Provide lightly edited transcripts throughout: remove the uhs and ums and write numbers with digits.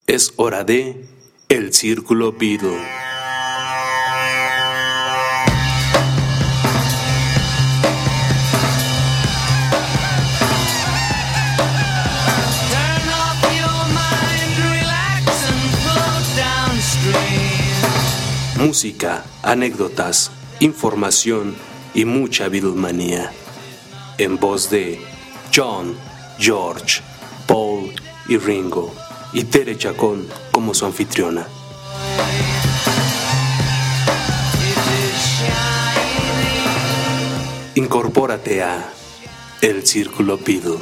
Es hora de El Círculo Beatle. Música, anécdotas, información y mucha Beatlemanía. En voz de John, George, Paul y Ringo, y Tere Chacón como su anfitriona. Incorpórate a El Círculo Beatle.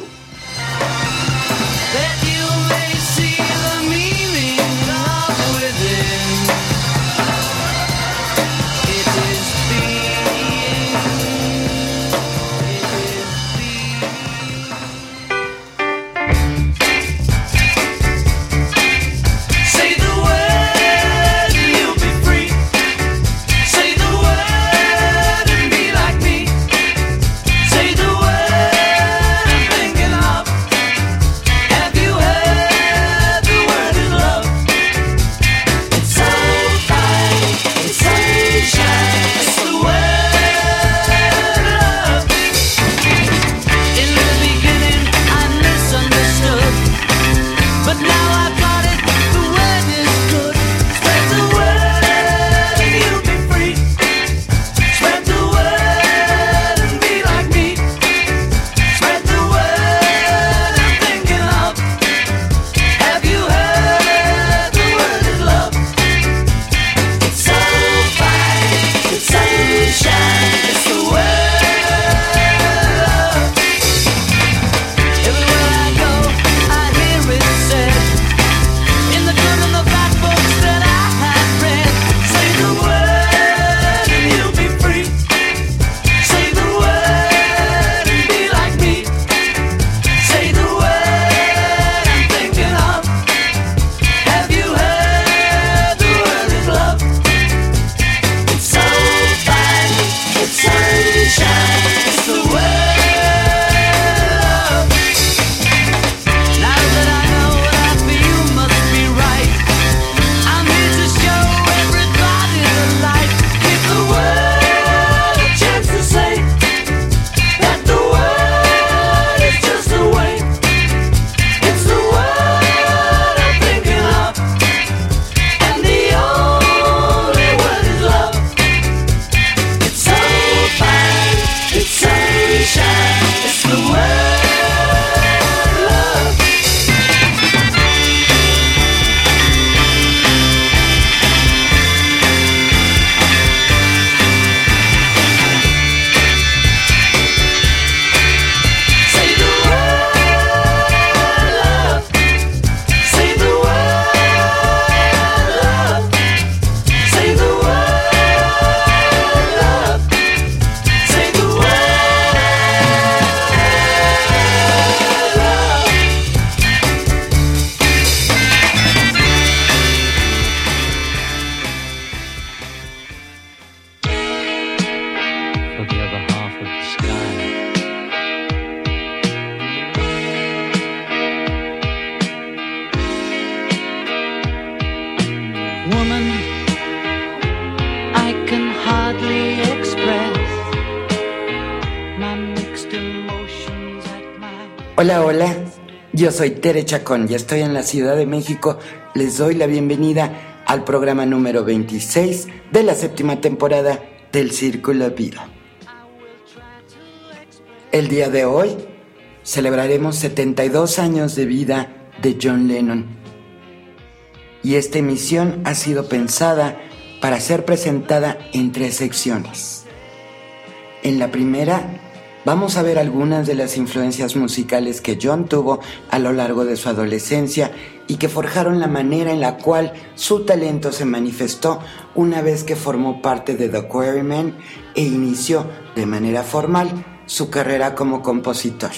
Hola, yo soy Tere Chacón y estoy en la Ciudad de México. Les doy la bienvenida al programa número 26 de la 7ª temporada del Círculo Beatle. El día de hoy celebraremos 72 años de vida de John Lennon. Y esta emisión ha sido pensada para ser presentada en 3 secciones. En la primera, vamos a ver algunas de las influencias musicales que John tuvo a lo largo de su adolescencia y que forjaron la manera en la cual su talento se manifestó una vez que formó parte de The Quarrymen e inició de manera formal su carrera como compositor.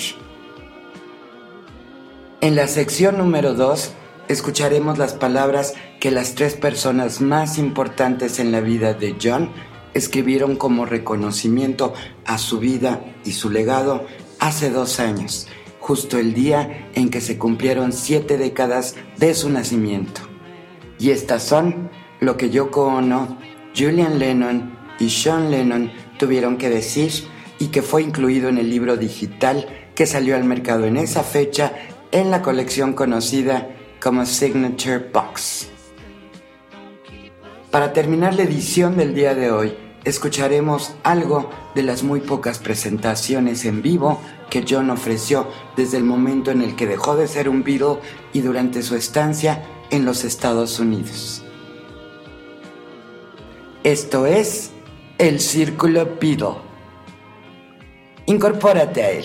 En la sección número 2 escucharemos las palabras que las 3 personas más importantes en la vida de John escribieron como reconocimiento a su vida y su legado hace 2 años, justo el día en que se cumplieron 7 décadas de su nacimiento. Y estas son lo que Yoko Ono, Julian Lennon y Sean Lennon tuvieron que decir y que fue incluido en el libro digital que salió al mercado en esa fecha en la colección conocida como Signature Box. Para terminar la edición del día de hoy, escucharemos algo de las muy pocas presentaciones en vivo que John ofreció desde el momento en el que dejó de ser un Beatle y durante su estancia en los Estados Unidos. Esto es el Círculo Beatle. Incorpórate a él.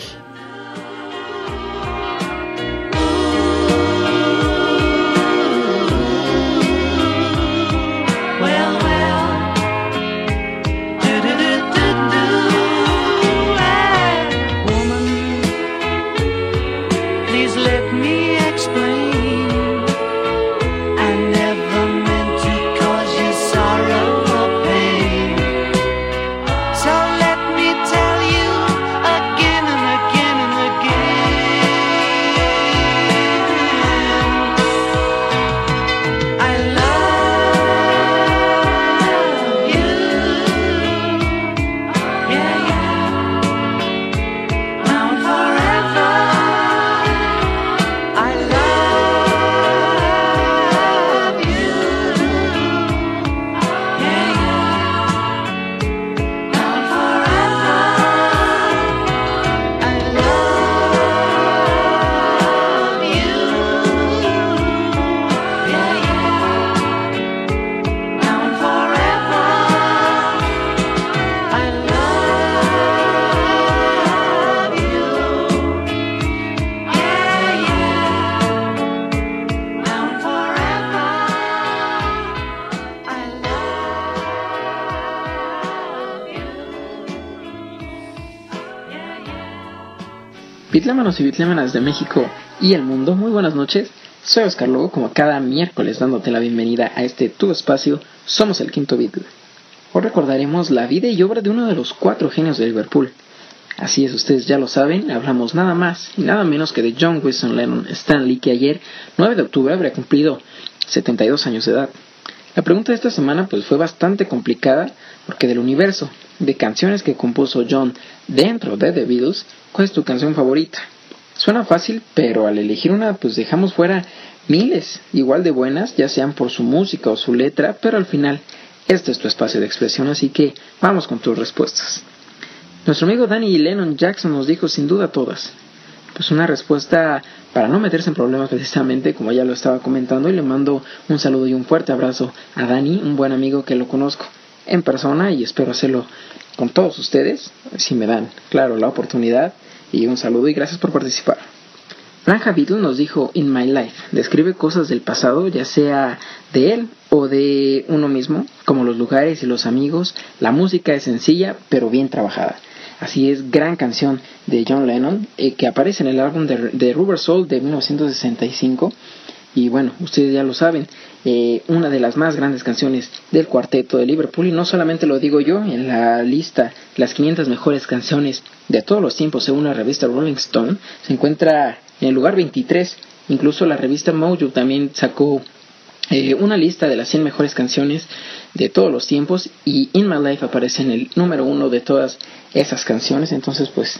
Bitlémanos y bitlémanas de México y el mundo, muy buenas noches. Soy Oscar Lobo, como cada miércoles dándote la bienvenida a este tu espacio, Somos el Quinto Beatle. Hoy recordaremos la vida y obra de uno de los 4 genios de Liverpool. Así es, ustedes ya lo saben, hablamos nada más y nada menos que de John Wilson Lennon Stanley, que ayer, 9 de octubre, habría cumplido 72 años de edad. La pregunta de esta semana pues fue bastante complicada, porque del universo de canciones que compuso John dentro de The Beatles, ¿cuál es tu canción favorita? Suena fácil, pero al elegir una pues dejamos fuera miles igual de buenas, ya sean por su música o su letra, pero al final este es tu espacio de expresión, así que vamos con tus respuestas. Nuestro amigo Danny Lennon Jackson nos dijo sin duda todas. Pues una respuesta para no meterse en problemas precisamente, como ya lo estaba comentando, y le mando un saludo y un fuerte abrazo a Danny, un buen amigo que lo conozco en persona y espero hacerlo con todos ustedes, si me dan, claro, la oportunidad. Y un saludo y gracias por participar. Franja Beatle nos dijo In My Life. Describe cosas del pasado, ya sea de él o de uno mismo, como los lugares y los amigos. La música es sencilla, pero bien trabajada. Así es, gran canción de John Lennon, que aparece en el álbum de Rubber Soul de 1965. Y bueno, ustedes ya lo saben, una de las más grandes canciones del cuarteto de Liverpool, y no solamente lo digo yo, en la lista las 500 mejores canciones de todos los tiempos según la revista Rolling Stone, se encuentra en el lugar 23, incluso la revista Mojo también sacó una lista de las 100 mejores canciones de todos los tiempos, y In My Life aparece en el número 1 de todas esas canciones. Entonces pues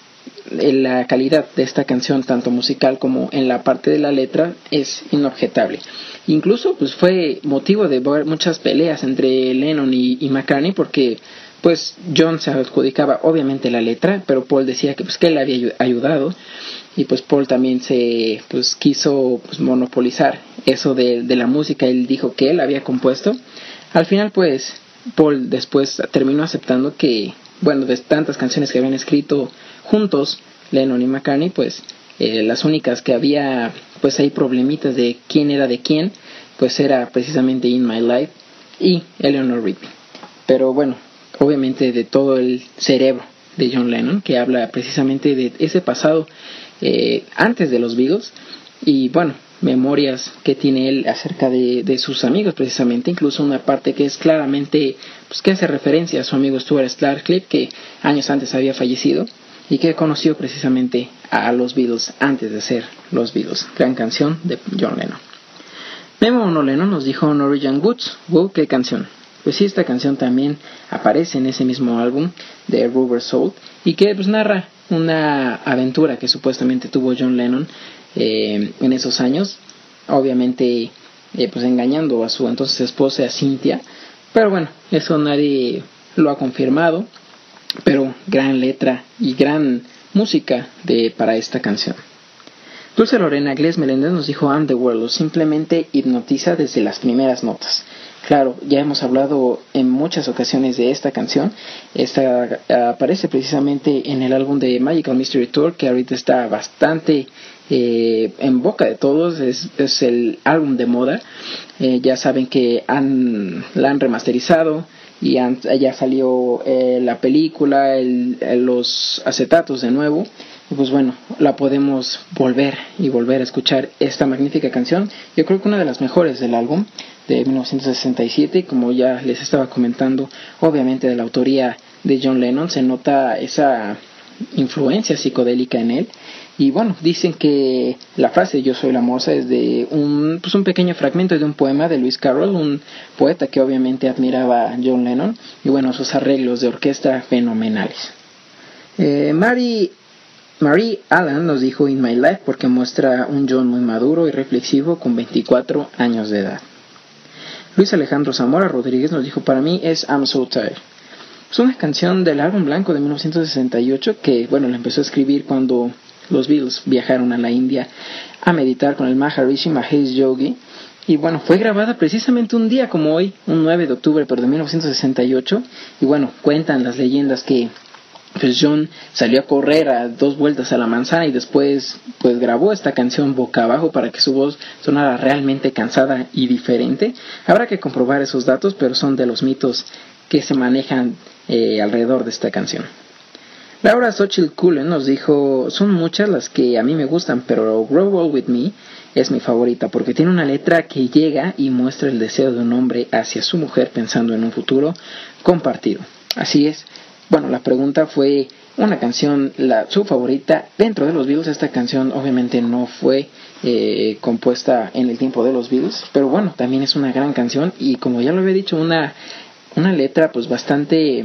la calidad de esta canción, tanto musical como en la parte de la letra, es inobjetable. Incluso pues fue motivo de muchas peleas entre Lennon y McCartney, porque pues John se adjudicaba obviamente la letra, pero Paul decía que él le había ayudado, y pues Paul también se quiso monopolizar eso de la música. Él dijo que él había compuesto. Al final pues Paul después terminó aceptando que, de tantas canciones que habían escrito juntos Lennon y McCartney, las únicas que había hay problemitas de quién era de quién, era precisamente In My Life y Eleanor Rigby. Pero obviamente de todo el cerebro de John Lennon, que habla precisamente de ese pasado antes de los Beatles, y memorias que tiene él acerca de sus amigos, precisamente, incluso una parte que es claramente que hace referencia a su amigo Stuart Sutcliffe, que años antes había fallecido, y que conoció precisamente a los Beatles antes de ser los Beatles. Gran canción de John Lennon. Memo Ono Lennon nos dijo Norwegian Woods. ¡Wow! ¡Qué canción! Pues sí, esta canción también aparece en ese mismo álbum de Rubber Soul y que pues narra una aventura que supuestamente tuvo John Lennon en esos años, obviamente pues engañando a su entonces esposa, a Cynthia, pero bueno, eso nadie lo ha confirmado, pero gran letra y gran música para esta canción. Dulce Lorena Glés Meléndez nos dijo I'm the World, simplemente hipnotiza desde las primeras notas. Claro, ya hemos hablado en muchas ocasiones de esta canción. Esta aparece precisamente en el álbum de Magical Mystery Tour, que ahorita está bastante en boca de todos. Es el álbum de moda. Ya saben que la han remasterizado y ya salió la película, los acetatos de nuevo. Y pues bueno, la podemos volver a escuchar esta magnífica canción. Yo creo que una de las mejores del álbum de 1967, como ya les estaba comentando, obviamente de la autoría de John Lennon, se nota esa influencia psicodélica en él. Y bueno, dicen que la frase Yo soy la moza es de un pequeño fragmento de un poema de Lewis Carroll, un poeta que obviamente admiraba a John Lennon, y bueno, sus arreglos de orquesta fenomenales. Marie Allen nos dijo In My Life porque muestra un John muy maduro y reflexivo con 24 años de edad. Luis Alejandro Zamora Rodríguez nos dijo para mí es I'm So Tired. Es una canción del álbum blanco de 1968 que bueno, la empezó a escribir cuando los Beatles viajaron a la India a meditar con el Maharishi Mahesh Yogi. Y bueno, fue grabada precisamente un día como hoy, un 9 de octubre pero de 1968. Y bueno, cuentan las leyendas que pues John salió a correr a 2 vueltas a la manzana y después pues grabó esta canción boca abajo para que su voz sonara realmente cansada y diferente. Habrá que comprobar esos datos, pero son de los mitos que se manejan alrededor de esta canción. Laura Xochitl Cullen nos dijo son muchas las que a mí me gustan, pero Grow Old With Me es mi favorita porque tiene una letra que llega y muestra el deseo de un hombre hacia su mujer pensando en un futuro compartido. Así es. Bueno, la pregunta fue una canción, su favorita dentro de los Beatles. Esta canción obviamente no fue compuesta en el tiempo de los Beatles, pero bueno, también es una gran canción y como ya lo había dicho, una letra pues bastante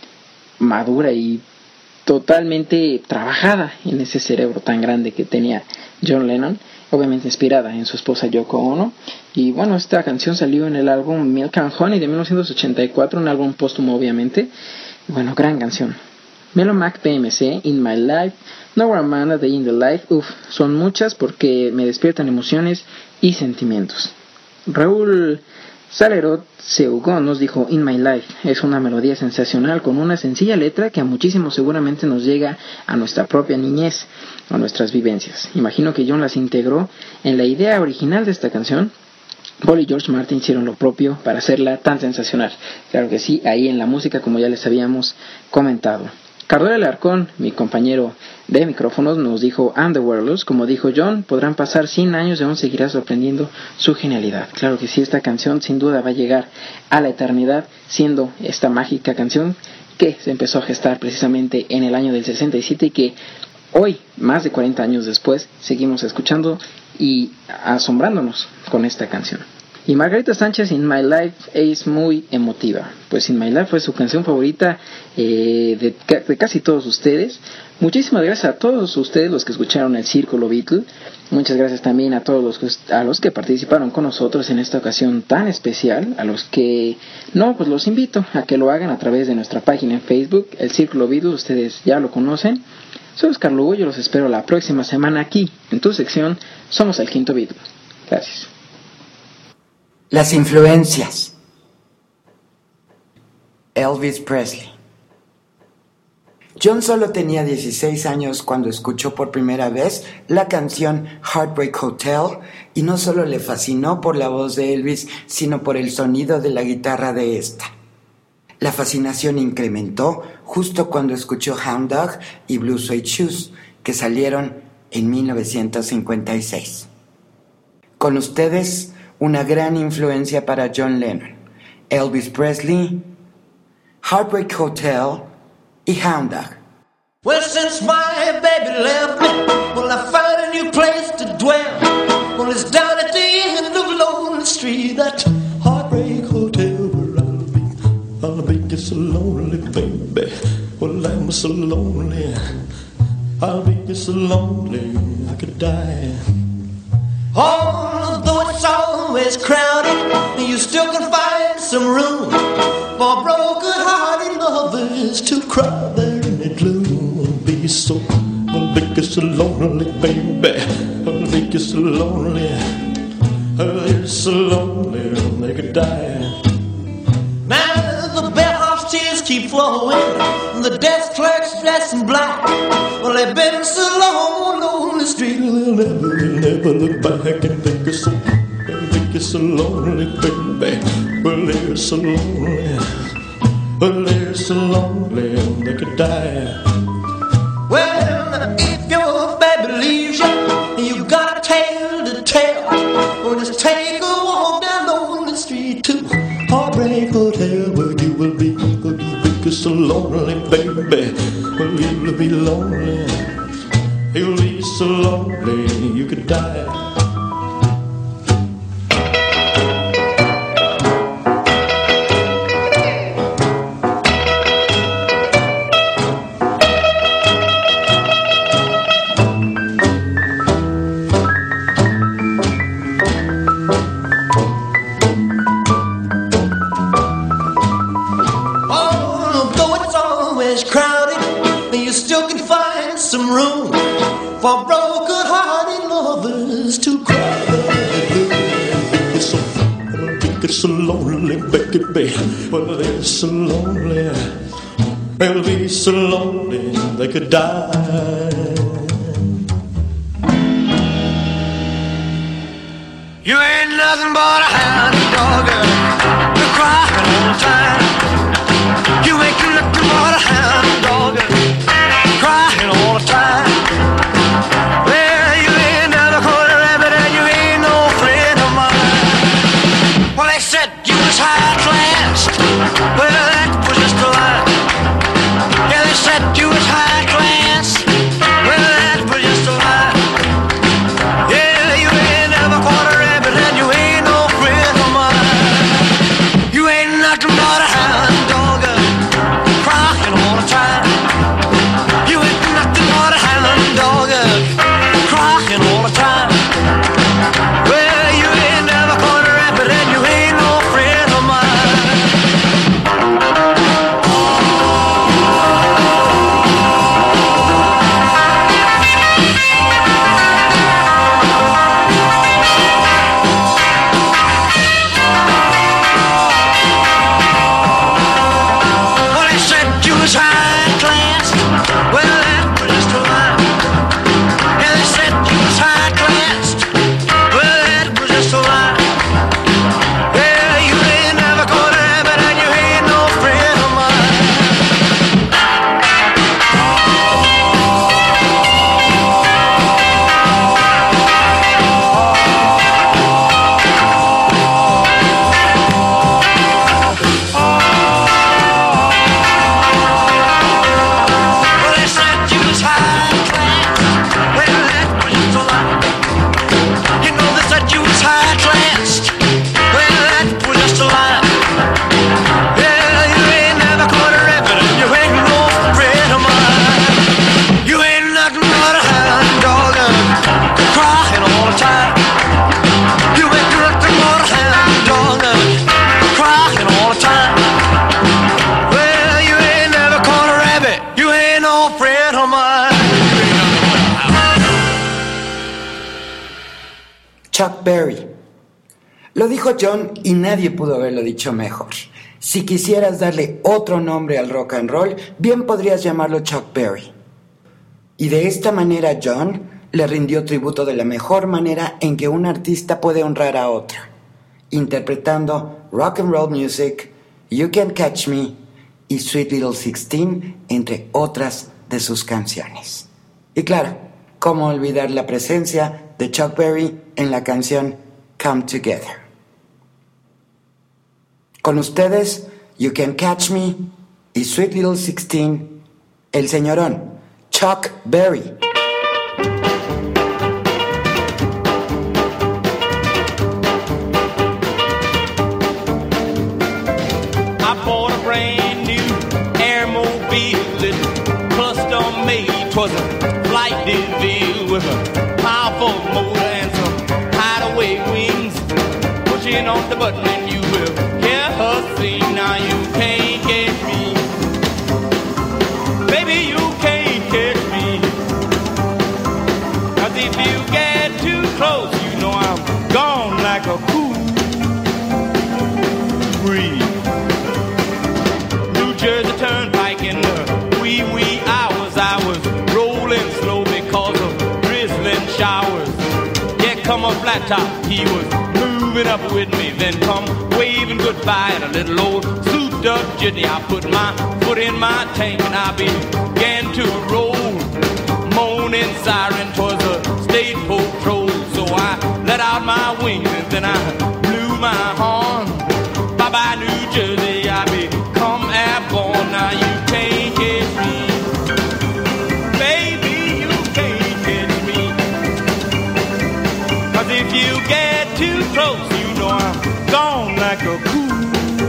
madura y totalmente trabajada en ese cerebro tan grande que tenía John Lennon, obviamente inspirada en su esposa Yoko Ono. Y bueno, esta canción salió en el álbum Milk and Honey de 1984, un álbum póstumo obviamente. Bueno, gran canción. Melo Mac PMC, In My Life, Nowhere Man a Day in the Life. Son muchas porque me despiertan emociones y sentimientos. Raúl Salerot Seugón nos dijo In My Life. Es una melodía sensacional con una sencilla letra que a muchísimos seguramente nos llega a nuestra propia niñez, a nuestras vivencias. Imagino que John las integró en la idea original de esta canción. Paul y George Martin hicieron lo propio para hacerla tan sensacional. Claro que sí, ahí en la música, como ya les habíamos comentado. Cardola Alarcón, mi compañero de micrófonos, nos dijo I'm the Wireless. Como dijo John, podrán pasar 100 años y aún seguirá sorprendiendo su genialidad. Claro que sí, esta canción sin duda va a llegar a la eternidad, siendo esta mágica canción que se empezó a gestar precisamente en el año del 67 y que hoy, más de 40 años después, seguimos escuchando y asombrándonos con esta canción. Y Margarita Sánchez, In My Life, es muy emotiva. Pues In My Life fue su canción favorita de casi todos ustedes. Muchísimas gracias a todos ustedes los que escucharon el Círculo Beatle. Muchas gracias también a todos los que participaron con nosotros en esta ocasión tan especial. A los que no, pues los invito a que lo hagan a través de nuestra página en Facebook, el Círculo Beatle. Ustedes ya lo conocen. Soy Oscar Lugo, yo los espero la próxima semana aquí, en tu sección Somos el Quinto Beatle. Gracias. Las influencias. Elvis Presley. John solo tenía 16 años cuando escuchó por primera vez la canción Heartbreak Hotel y no solo le fascinó por la voz de Elvis, sino por el sonido de la guitarra de esta. La fascinación incrementó justo cuando escuchó Hound Dog y Blue Suede Shoes, que salieron en 1956. Con ustedes, una gran influencia para John Lennon, Elvis Presley, Heartbreak Hotel y Hound Dog. Well, since my baby left me, well, I found a new place to dwell. Well, it's down at the end of Lonely Street, that heartbreak hotel where I'll be just so lonely, baby. Well, I'm so lonely, I'll be just so lonely, I could die. Although it's always crowded, you still can find some room for broken-hearted lovers to cry there in the gloom. I'll be so lonely, baby. I'll be so lonely. I'll be so lonely, they could die. Now the bellhop's tears keep flowing, the desk clerk's dressed in black. Well, they've been so long on the street, they'll never look back and think it's so lonely, baby. Well, they're so lonely. Well, they're so lonely, they could die. Well, if your baby leaves you, you got a tale to tell. Or just take a walk down Lonely Street to Heartbreak Hotel, where you will be so lonely, baby. Well, you'll be lonely. You'll be so lonely, you could die. For broken-hearted lovers to cry. It's so lonely, baby. Well, they're so lonely. They'll be so lonely they could die. You ain't nothing but a hound dog, you're crying all the time. You ain't nothing but a hound dog, crying all the time. Well, that was just a lie. Yeah, they said you was high class. Well, that was just a lie. Yeah, you ain't never caught a rabbit and you ain't no friend of mine. You ain't nothing but a hound dog, crying all the time. You ain't nothing but a hound dog, crying all the time. Well, you ain't never caught a rabbit and you ain't no friend of mine. Chuck Berry. Lo dijo John y nadie pudo haberlo dicho mejor. Si quisieras darle otro nombre al rock and roll, bien podrías llamarlo Chuck Berry. Y de esta manera John le rindió tributo de la mejor manera en que un artista puede honrar a otro, interpretando rock and roll music, You Can Catch Me y Sweet Little 16, entre otras de sus canciones. Y claro, ¿cómo olvidar la presencia de Chuck Berry en la canción Come Together? Con ustedes, You Can Catch Me y Sweet Little 16, el señorón, Chuck Berry. I bought a brand new Airmobile, it's custom made. 'Twas a flight DeVille with a powerful motor and some hideaway wings. Pushing on the button and you will hear her sing. Now you can't get me, baby, you can't catch me. 'Cause if you get too close, you know I'm gone like a cool breeze. New Jersey Turnpike in the wee hours, I was rolling slow because of drizzling showers. Yeah, come a flat top, he was moving up with me, then come waving goodbye in a little old souped up jitney. I put my foot in my tank and I began to roll. Moaning siren, 'twas a state patrol. So I let out my wings and then I blew my horn. Bye-bye New Jersey, I become airborne. Now you can't catch me, baby, you can't catch me. 'Cause if you get too close, you know I'm gone like a cool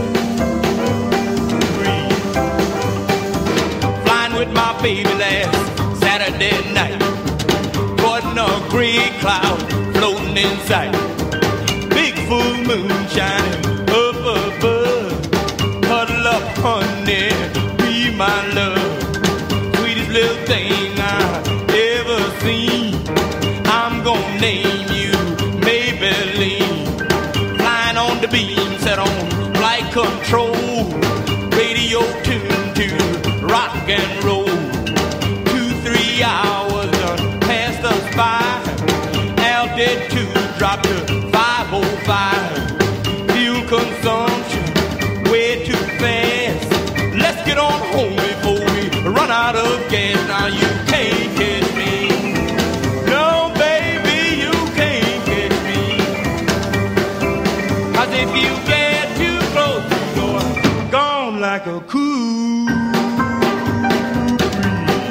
breeze. Flying with my baby last Saturday night, wasn't a gray cloud floating in sight. Big full moon shining up above. Huddle up, honey, be my love. Sweetest little thing I've ever seen. I'm gonna name you Maybelline. Flying on the beam, set on flight control. Radio tuned to rock and roll. 2-3 hours done passed us by. Altitude dropped to 505. Fuel consumption way too fast. Let's get on home before we run out of gas. Now you can't catch me, no baby, you can't catch me. 'Cause if you get too close, you know I'm gone like a cool breeze.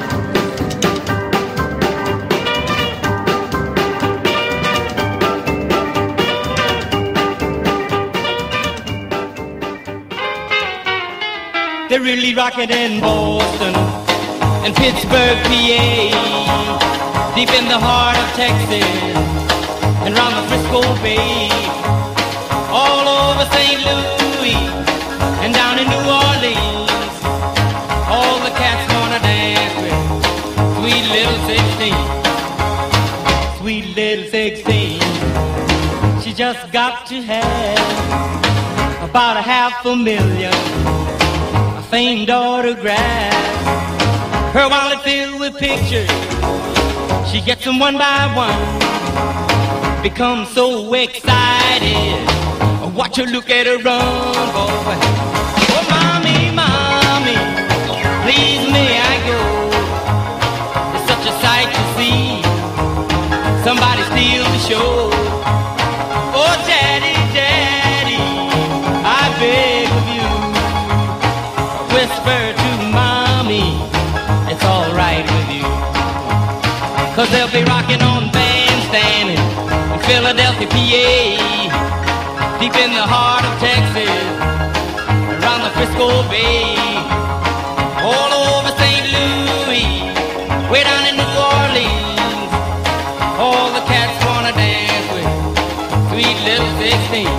They're really rocking in Boston and Pittsburgh, PA, deep in the heart of Texas and round the Frisco Bay, all over St. Louis and down in New Orleans. All the cats wanna dance with sweet little 16, sweet little 16. She just got to have about a $500,000 famed autograph. Her wallet filled with pictures, she gets them one by one. Becomes so excited, watch her look at her run, boy. Oh, mommy, mommy, please may I go? It's such a sight to see, somebody steal the show. Oh, daddy, daddy, I beg of you, whisper to mommy, it's all right with you. 'Cause they'll be rocking on Bandstand in Philadelphia, PA, deep in the heart of Texas, around the Frisco Bay, all over St. Louis, way down in New Orleans. All the cats wanna dance with sweet little 16.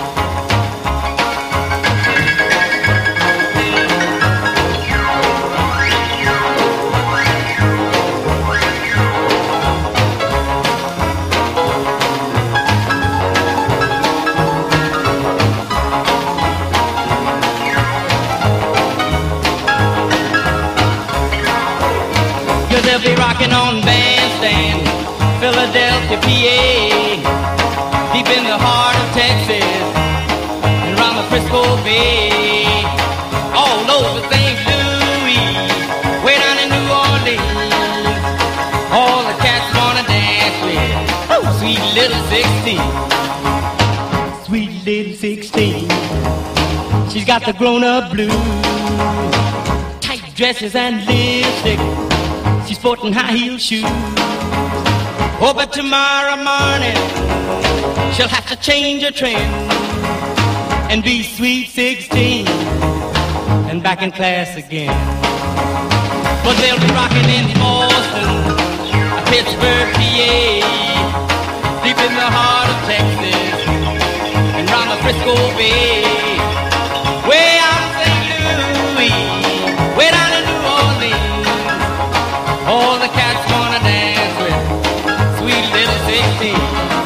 They'll be rocking on Bandstand, Philadelphia, PA, deep in the heart of Texas, and around the Frisco Bay, all over St. Louis, way down in New Orleans. All the cats wanna dance with sweet little 16, sweet little 16. She's got the grown-up blues, tight dresses and lipstick, she's sporting high heel shoes. Oh, but tomorrow morning she'll have to change her trim and be sweet 16 and back in class again. But they'll be rocking in Boston, Pittsburgh, PA, deep in the heart of Texas, and round the Frisco Bay, way out in St. Louis, way down in New Orleans. All the cats wanna dance with sweet little 16.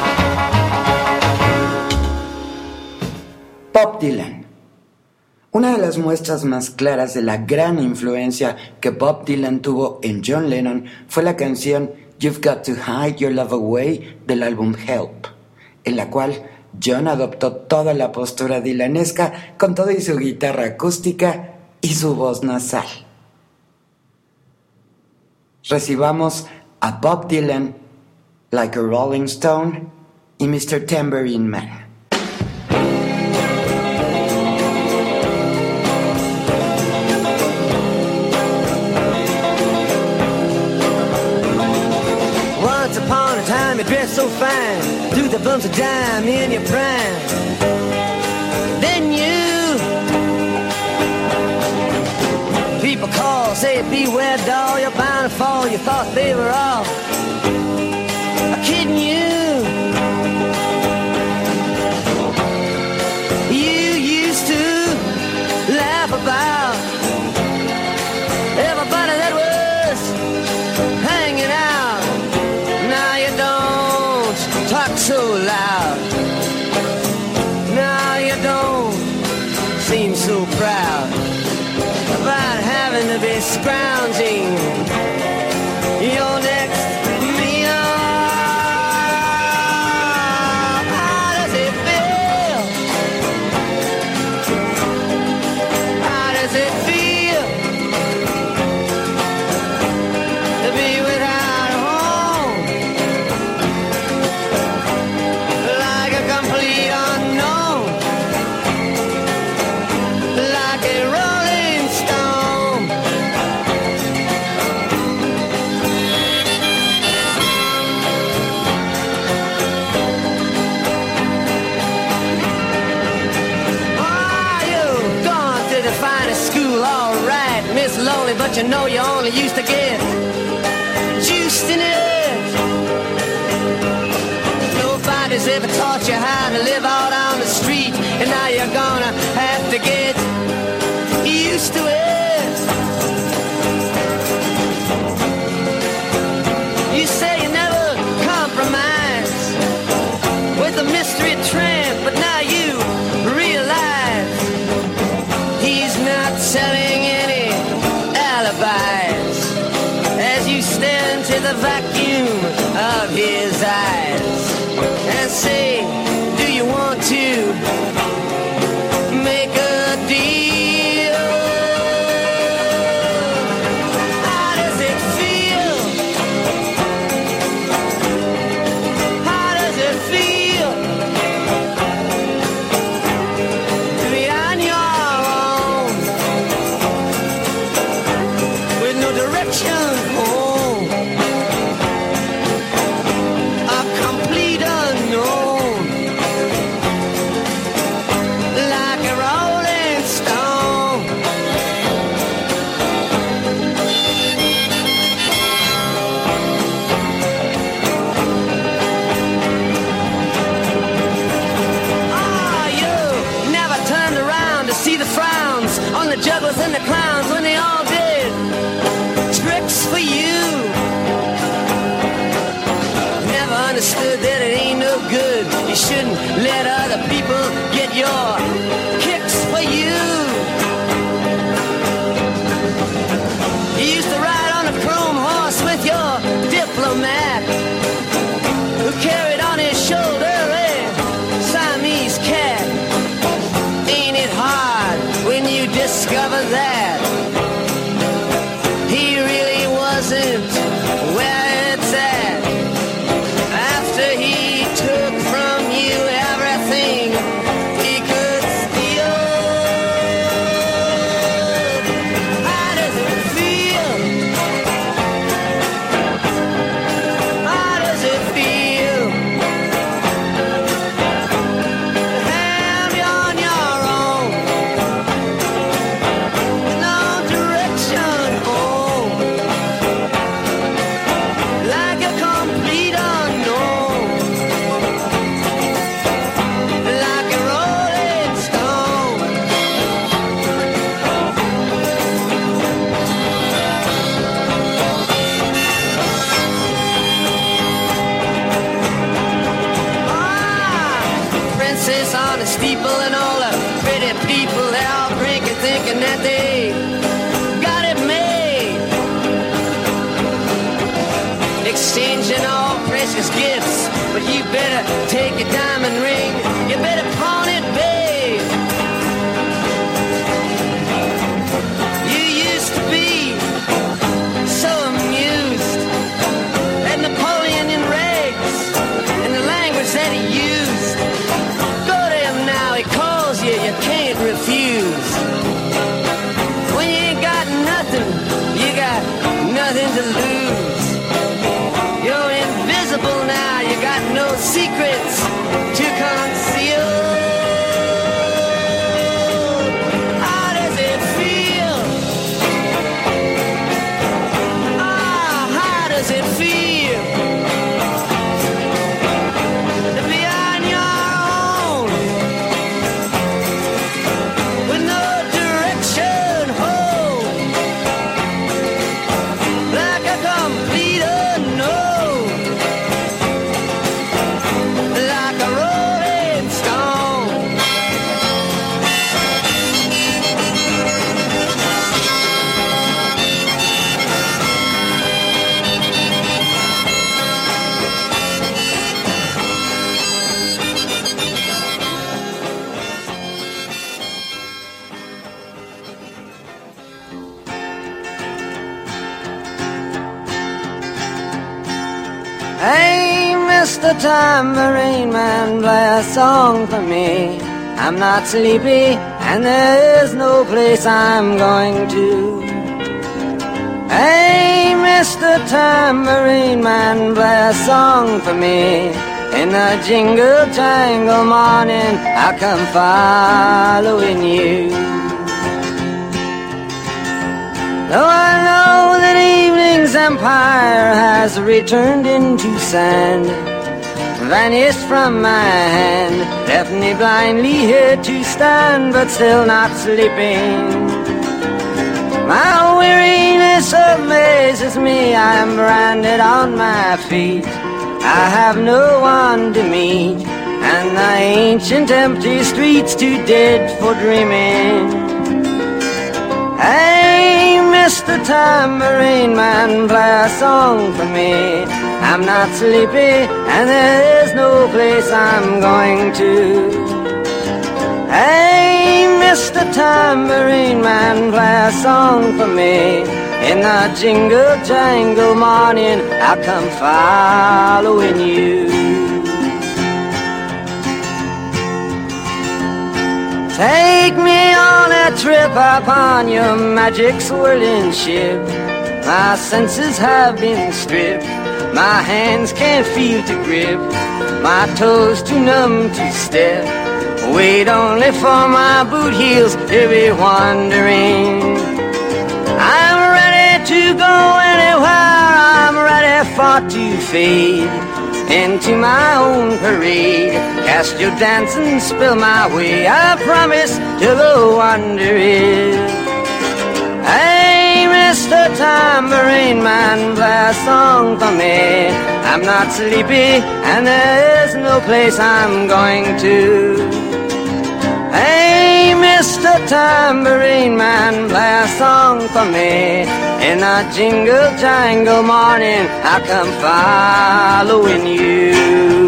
Bob Dylan. Una de las muestras más claras de la gran influencia que Bob Dylan tuvo en John Lennon fue la canción You've Got to Hide Your Love Away del álbum Help, en la cual John adoptó toda la postura dylanesca con todo y su guitarra acústica y su voz nasal. Recibamos a Bob Dylan, Like a Rolling Stone y Mr. Tambourine Man. Once upon a time you dressed so fine, threw the bumps of dime in your prime. Then people call, say beware doll, you're bound to fall. You thought they were all kidding you. You used to laugh about everybody that was hanging out. Now you don't talk so loud. Now you don't seem so proud about having to be scrounging your next meal. How does it feel? How does it feel to be without a home? Like a complete unknown, like a rolling stone. Oh, you've gone to the finest school, all right, Miss Lonely, but you know you only used to get juiced in it. Nobody's ever taught you how to live out on the street, and now you're gonna have to get used to it. You say you never compromise with a mystery tramp, but now you realize he's not selling any alibis as you stare into the vacuum of his eyes and say, do you want to make a deal? How does it feel? How does it feel to be on your own with no direction home? A complete unknown, like a rolling stone. Ah, you never turned around to see the frowns on the jugglers and the clowns when they all did tricks for you. Never understood that it ain't no good. You shouldn't let other people get your kicks for you. You used to ride on a chrome horse with your diplomat, who carried on his shoulder a Siamese cat. Ain't it hard when you discover that he really wasn't where it's at? After he took from you everything he could steal. the steeple and all the pretty people, they're all drinking, thinking that they got it made. Exchanging all precious gifts, but you better take a diamond ring, you better pawn it, babe. You used to be so amused at Napoleon in rags and the language that he used. Go to him now, he calls you, you can't refuse. When you ain't got nothing, you got nothing to lose. You're invisible now, you got no secrets to conceal. How does it feel? How does it feel to be on your own with no direction home, like a complete unknown, like a rolling stone? Hey, Mr. Tambourine Man, play a song for me. I'm not sleepy, and there is no place I'm going to. Hey, Mr. Tambourine Man, play a song for me. In the jingle jangle morning, I come following you. Though I know that evening's empire has returned into sand, vanished from my hand, left me blindly here to stand, but still not sleeping. My weariness amazes me, I am branded on my feet. I have no one to meet, and the ancient empty streets too dead for dreaming. Hey, Mr. Tambourine Man, play a song for me. I'm not sleepy, and there is no place I'm going to. Hey, Mr. Tambourine Man, play a song for me. In the jingle jangle morning, I'll come following you. Take me on a trip upon your magic swirling ship. My senses have been stripped, my hands can't feel to grip, my toes too numb to step. Wait only for my boot heels to be wandering. I'm ready to go anywhere, I'm ready for to fade into my own parade. Cast your dancing spell my way, I promise to go wonder it. Hey, Mr. Tambourine Man, play a song for me. I'm not sleepy, and there is no place I'm going to. Hey, Mr. Tambourine Man, play a song for me. In a jingle jangle morning, I come following you.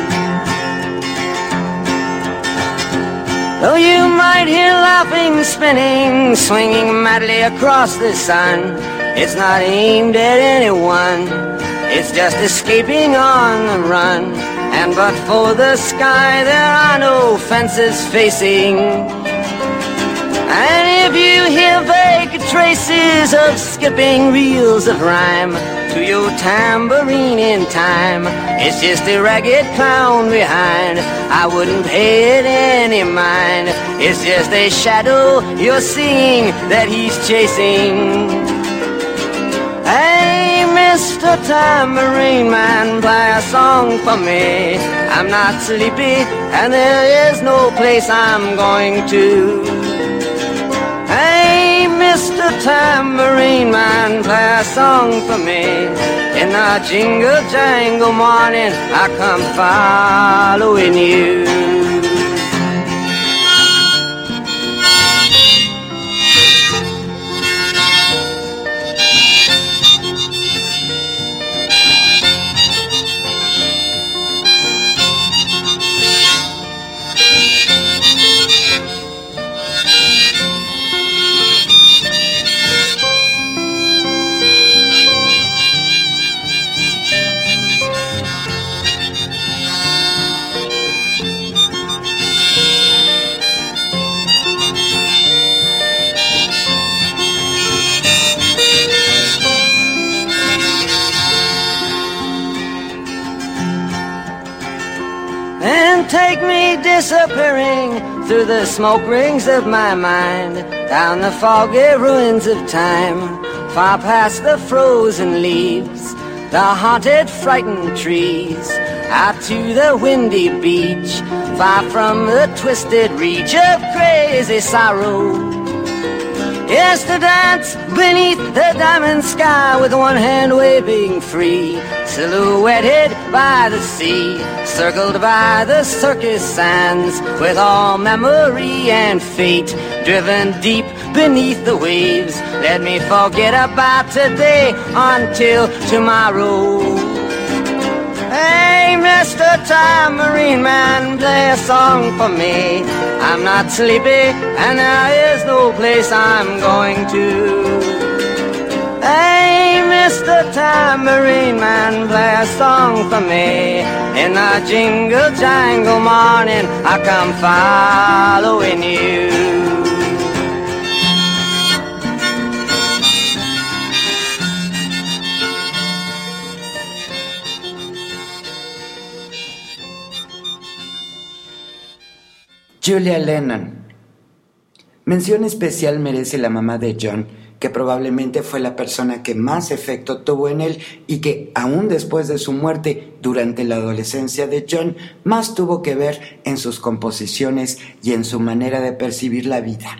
Though you might hear laughing, spinning, swinging madly across the sun, it's not aimed at anyone, it's just escaping on the run. And but for the sky, there are no fences facing. And if you hear vague traces of skipping reels of rhyme to your tambourine in time, it's just a ragged clown behind. I wouldn't pay it any mind. It's just a shadow you're seeing that he's chasing. Hey, Mr. Tambourine Man, play a song for me. I'm not sleepy, and there is no place I'm going to. Hey, Mr. Tambourine Man, play a song for me. In the jingle jangle morning, I come following you. disappearing through the smoke rings of my mind, down the foggy ruins of time, far past the frozen leaves, the haunted, frightened trees, out to the windy beach, far from the twisted reach of crazy sorrow. Yes, to dance beneath the diamond sky with one hand waving free, silhouetted by the sea, circled by the circus sands, with all memory and fate driven deep beneath the waves. Let me forget about today until tomorrow. Hey, Mr. Tambourine Man, play a song for me. I'm not sleepy and there is no place I'm going to. Hey, Mr. Tambourine Man, play a song for me. In the jingle jangle morning, I come following you. Julia Lennon. Mención especial merece la mamá de John, que probablemente fue la persona que más efecto tuvo en él y que, aún después de su muerte, durante la adolescencia de John, más tuvo que ver en sus composiciones y en su manera de percibir la vida.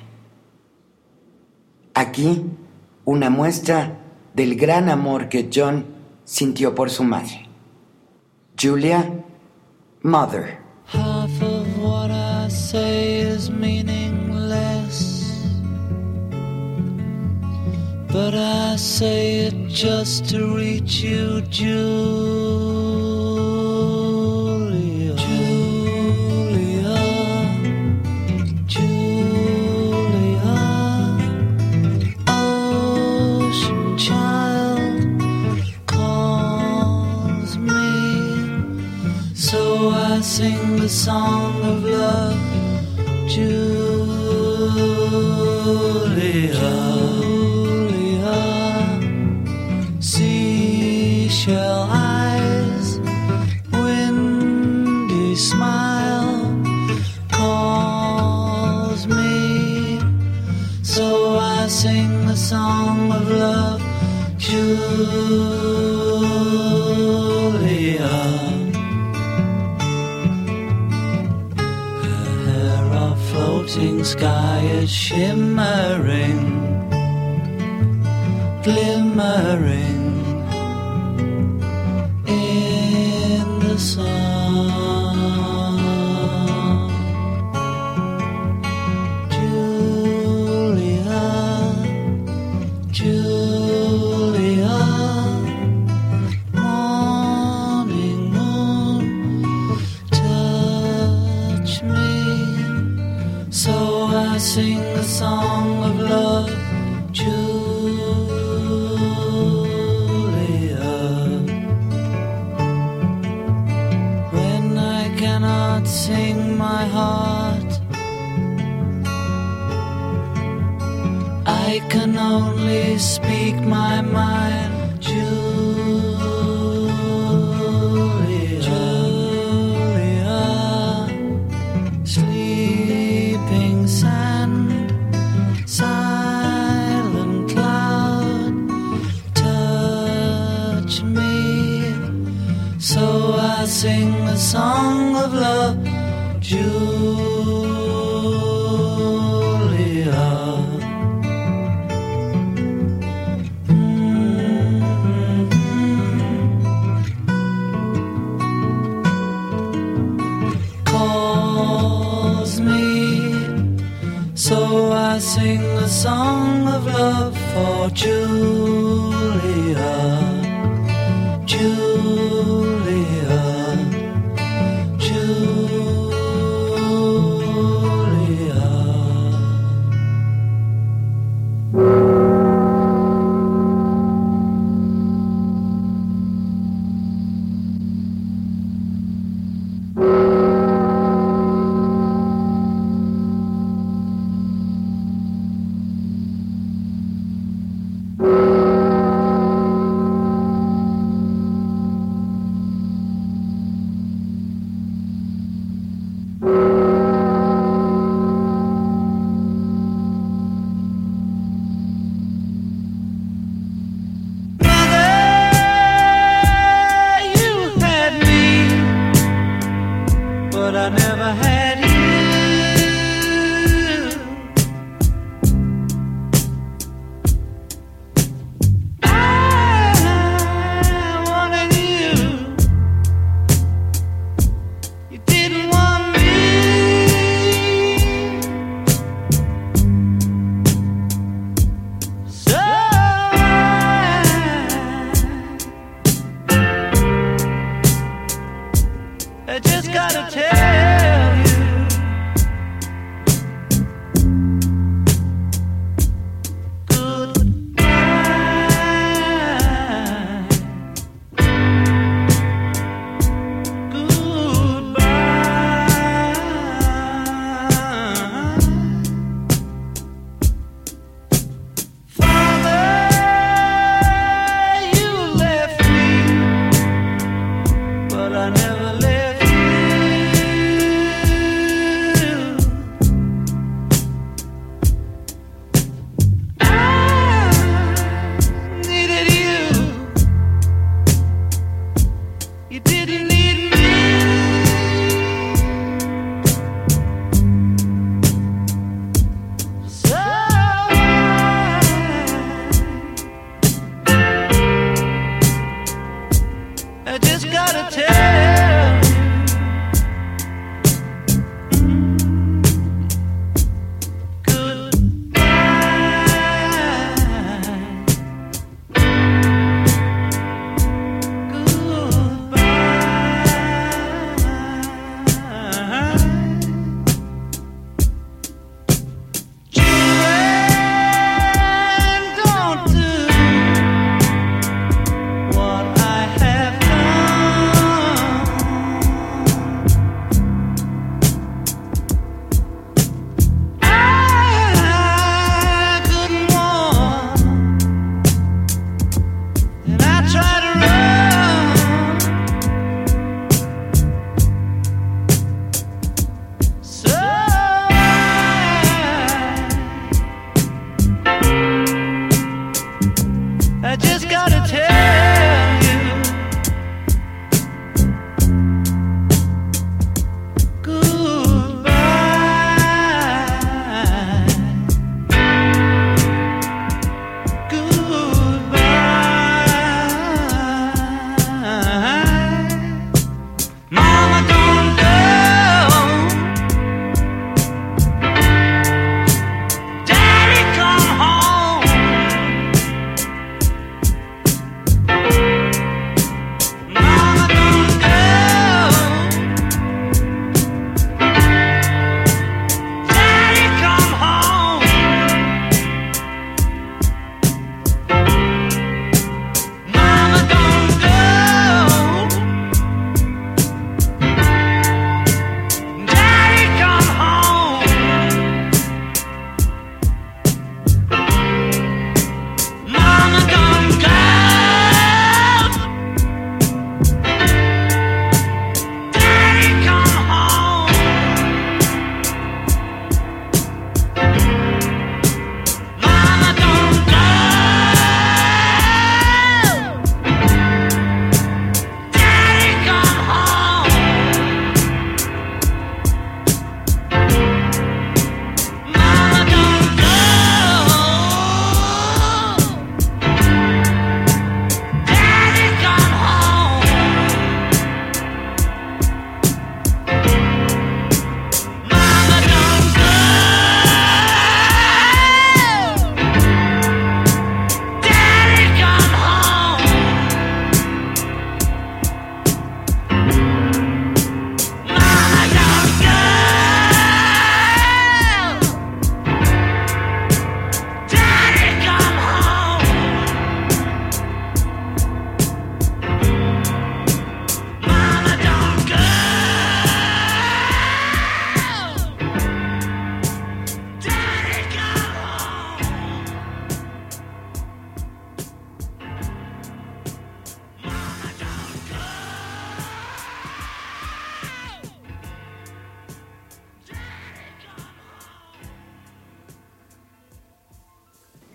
Aquí, una muestra del gran amor que John sintió por su madre. Julia, Mother. Half of what I say is meaningless, but I say it just to reach you, Julia. Julia, Julia, ocean child calls me, so I sing the song of love, Julia, Julia, seashell eyes, windy smile, calls me, so I sing the song of love, Julia. Floating sky is shimmering, glimmering in the sun. Julia, Julia, morning moon, touch me, so I sing the song of love, Julia. When I cannot sing my heart, I can only speak my mind, Julia, Julia. Sleeping sand, silent cloud, touch me, so I sing the song of love, Julia. Calls me, so I sing the song of love for Julia, Julia, Julia.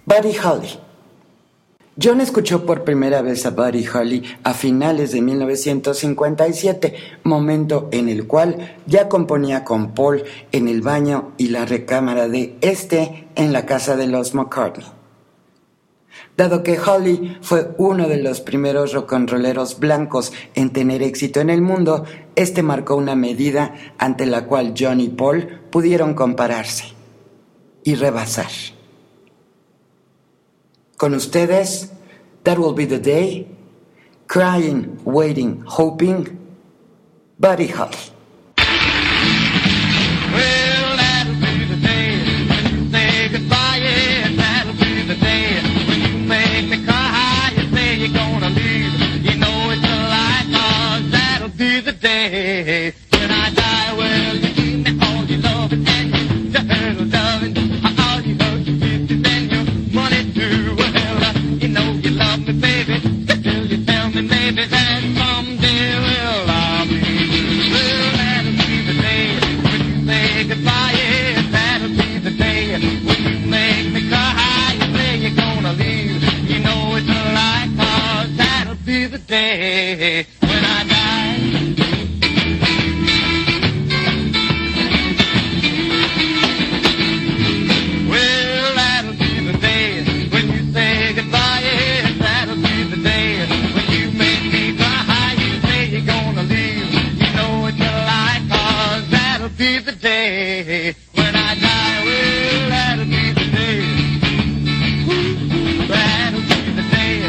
Buddy Holly. John escuchó por primera vez a Buddy Holly a finales de 1957, momento en el cual ya componía con Paul en el baño y la recámara de en la casa de los McCartney. Dado que Holly fue uno de los primeros rock and rolleros blancos en tener éxito en el mundo, marcó una medida ante la cual John y Paul pudieron compararse y rebasar. Con ustedes, That Will Be the Day, Crying, Waiting, Hoping, Buddy Holly. Well, that'll be the day when you say goodbye, yeah, that'll be the day when you make me cry, you say you're gonna leave, you know it's a lie, 'cause that'll be the day when I die. Well, you give me all your love and you turn loving, all you hurt you kisses and your money too. Well, you know you love me, baby, till you tell me maybe that someday, well, I'll be blue. Well, that'll be the day when you say goodbye, yeah, that'll be the day when you make me cry, you say you're gonna leave, you know it's a lie, 'cause that'll be the day when I die. Well, that'll be the day when you say goodbye, yeah, that'll be the day when you make me cry, you say you're gonna leave, you know it's a lie, 'cause that'll be the day when I die. Well, that'll be the day, that'll be the day,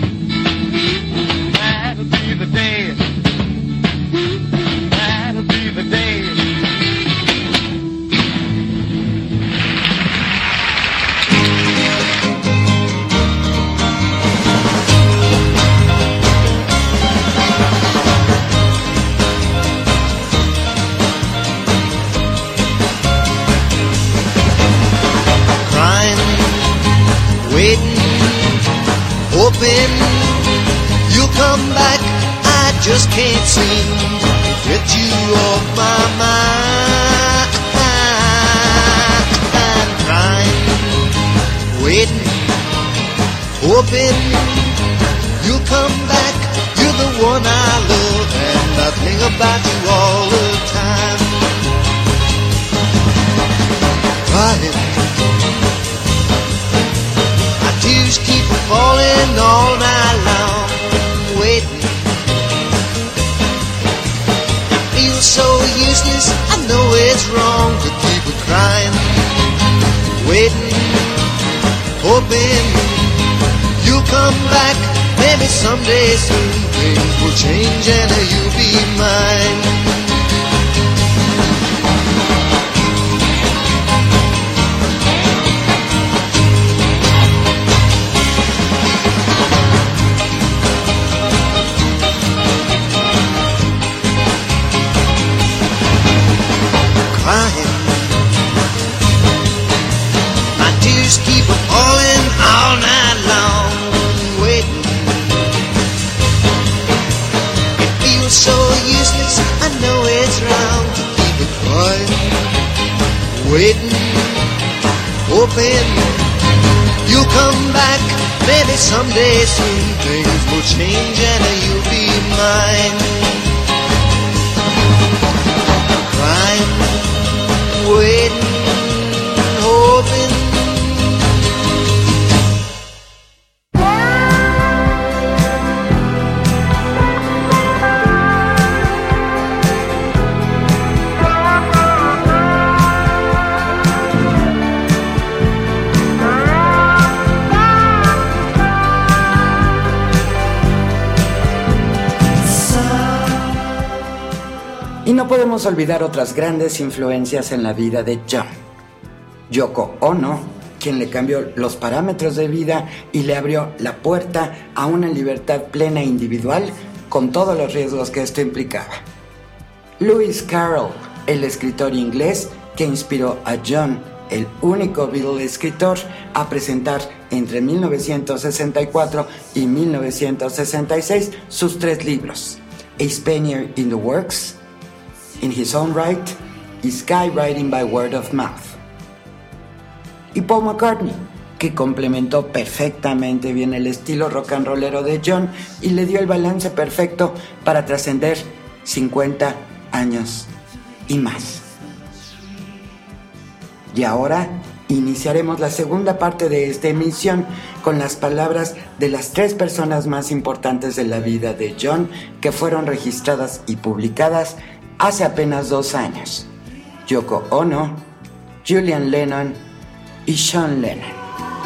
that'll be the day, that'll be the day. Waiting, hoping you'll come back. I just can't seem to get you off my mind. I'm crying, waiting, hoping you'll come back. You're the one I love, and I think about you all the time. Crying, tears keep falling all night long, waiting. I feel so useless, I know it's wrong to keep crying, waiting, hoping you'll come back. Maybe someday soon things will change and you'll be mine. Crying, my tears keep falling all night long, waiting. It feels so useless, I know it's wrong to keep it crying, waiting, hoping you'll come back. Maybe someday soon things will change and you'll be mine. Crying, waiting, hoping. Y no podemos olvidar otras grandes influencias en la vida de John. Yoko Ono, quien le cambió los parámetros de vida y le abrió la puerta a una libertad plena individual con todos los riesgos que esto implicaba. Lewis Carroll, el escritor inglés que inspiró a John, el único Beatle escritor, a presentar entre 1964 y 1966 sus 3 libros: A Spaniard in the Works, In His Own Right y Skywriting by Word of Mouth. Y Paul McCartney, que complementó perfectamente bien el estilo rock and rollero de John y le dio el balance perfecto para trascender 50 años y más. Y ahora iniciaremos la segunda parte de esta emisión con las palabras de las 3 personas más importantes de la vida de John que fueron registradas y publicadas hace apenas 2 años: Yoko Ono, Julian Lennon y Sean Lennon.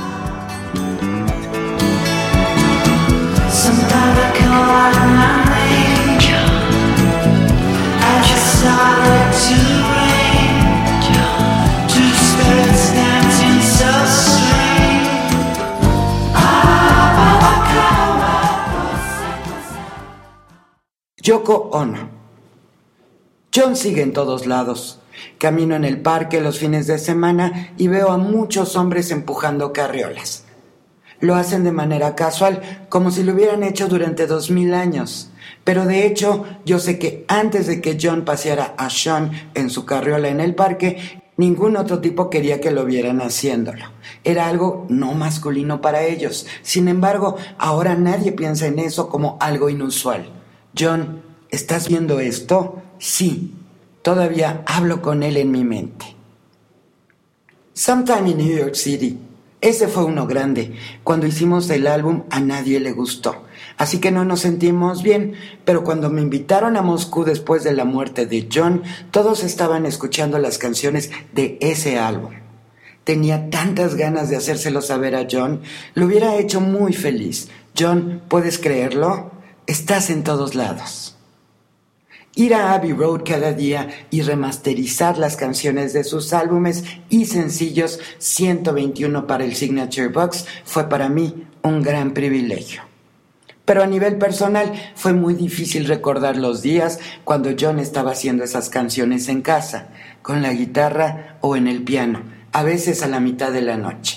Yoko Ono. John sigue en todos lados. Camino en el parque los fines de semana y veo a muchos hombres empujando carriolas. Lo hacen de manera casual, como si lo hubieran hecho durante 2000 años. Pero de hecho, yo sé que antes de que John paseara a Sean en su carriola en el parque, ningún otro tipo quería que lo vieran haciéndolo. Era algo no masculino para ellos. Sin embargo, ahora nadie piensa en eso como algo inusual. John, ¿estás viendo esto? Sí, todavía hablo con él en mi mente. Sometime in New York City. Ese fue uno grande. Cuando hicimos el álbum a nadie le gustó, así que no nos sentimos bien, pero cuando me invitaron a Moscú después de la muerte de John, todos estaban escuchando las canciones de ese álbum. Tenía tantas ganas de hacérselo saber a John, lo hubiera hecho muy feliz. John, ¿puedes creerlo? Estás en todos lados. Ir a Abbey Road cada día y remasterizar las canciones de sus álbumes y sencillos 121 para el Signature Box fue para mí un gran privilegio. Pero a nivel personal fue muy difícil recordar los días cuando John estaba haciendo esas canciones en casa, con la guitarra o en el piano, a veces a la mitad de la noche.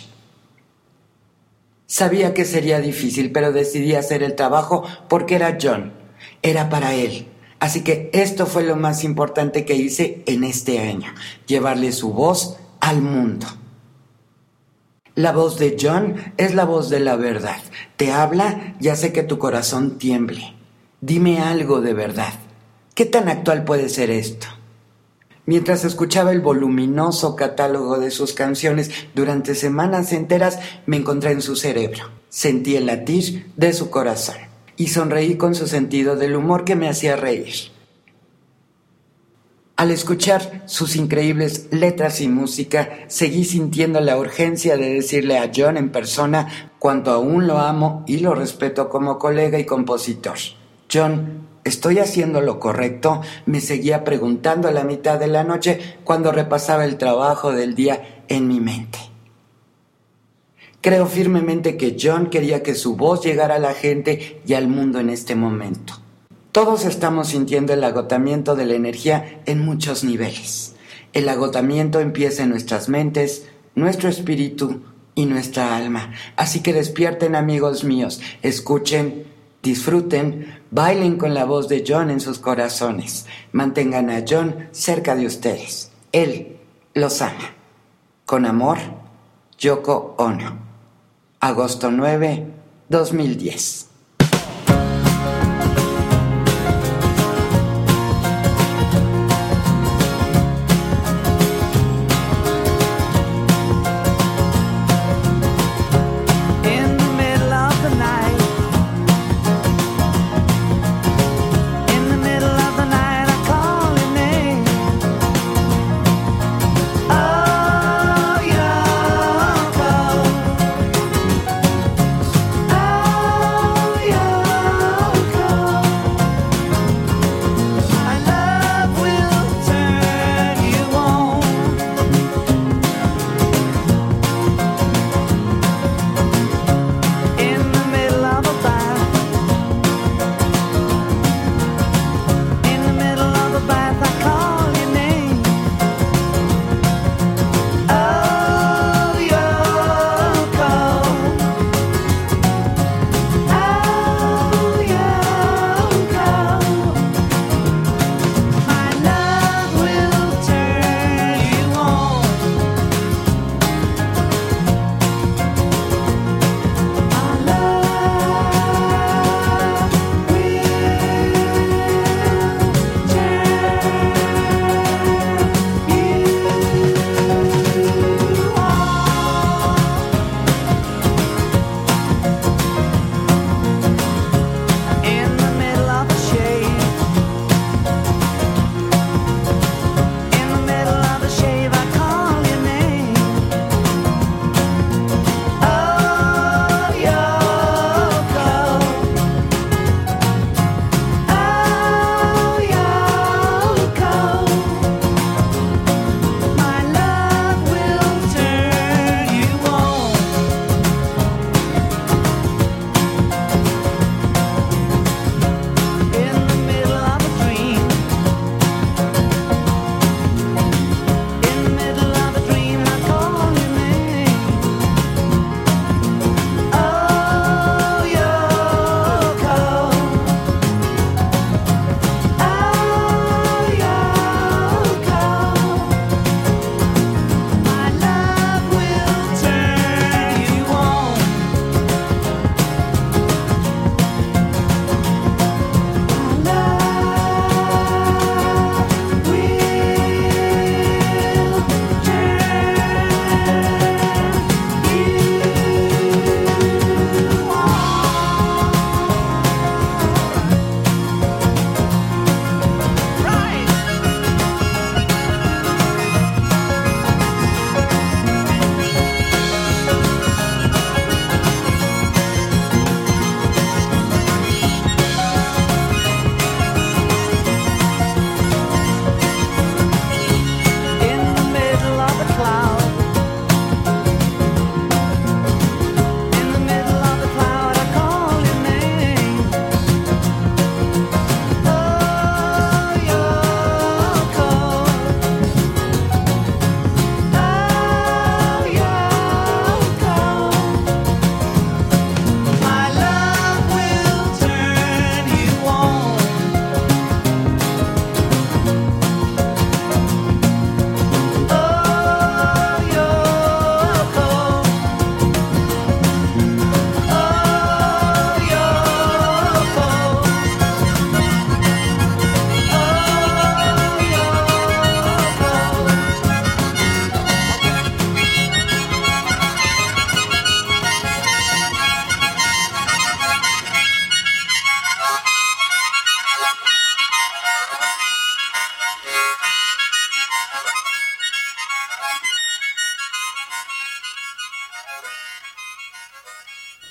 Sabía que sería difícil, pero decidí hacer el trabajo porque era John, era para él. Así que esto fue lo más importante que hice en este año, llevarle su voz al mundo. La voz de John es la voz de la verdad. Te habla y hace que tu corazón tiemble. Dime algo de verdad. ¿Qué tan actual puede ser esto? Mientras escuchaba el voluminoso catálogo de sus canciones durante semanas enteras, me encontré en su cerebro. Sentí el latir de su corazón y sonreí con su sentido del humor que me hacía reír. Al escuchar sus increíbles letras y música, seguí sintiendo la urgencia de decirle a John en persona cuánto aún lo amo y lo respeto como colega y compositor. John, ¿estoy haciendo lo correcto? Me seguía preguntando a la mitad de la noche cuando repasaba el trabajo del día en mi mente. Creo firmemente que John quería que su voz llegara a la gente y al mundo en este momento. Todos estamos sintiendo el agotamiento de la energía en muchos niveles. El agotamiento empieza en nuestras mentes, nuestro espíritu y nuestra alma. Así que despierten, amigos míos, escuchen, disfruten, bailen con la voz de John en sus corazones. Mantengan a John cerca de ustedes. Él los ama. Con amor, Yoko Ono. Agosto 9, 2010. Oh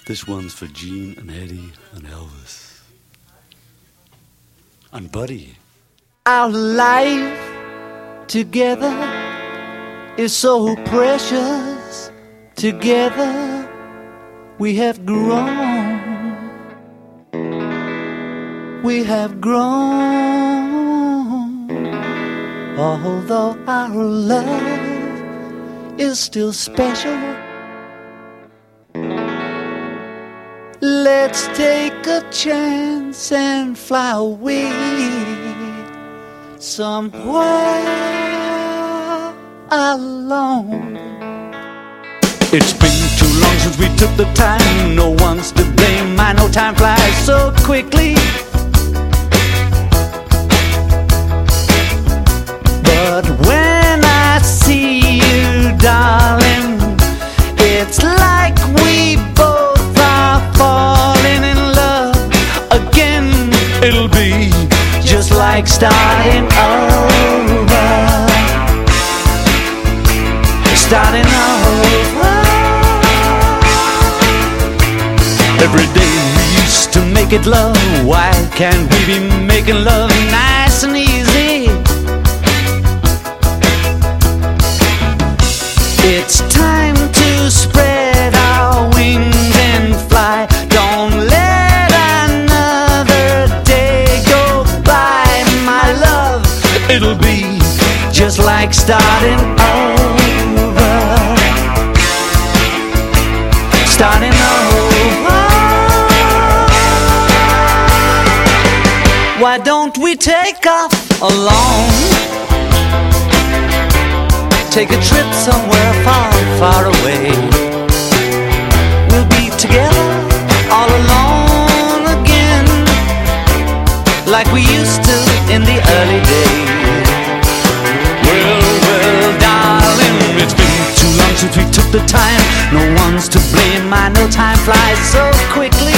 This one's for Gene and Eddie and Elvis. And Buddy. Our life together is so precious. Together we have grown. We have grown. Although our love is still special, let's take a chance and fly away somewhere alone. It's been too long since we took the time. No one's to blame. I know time flies so quickly. But when I see you, darling, it's like we both are falling in love again. It'll be just like starting over. Starting over. Every day we used to make it love. Why can't we be making love nice and easy? It's time to spread our wings and fly. Don't let another day go by, my love. It'll be just like starting over. Starting over. Why don't we take off alone? Take a trip somewhere far, far away. We'll be together all alone again, like we used to in the early days. Well, darling, it's been too long since we took the time. No one's to blame. I know time flies so quickly.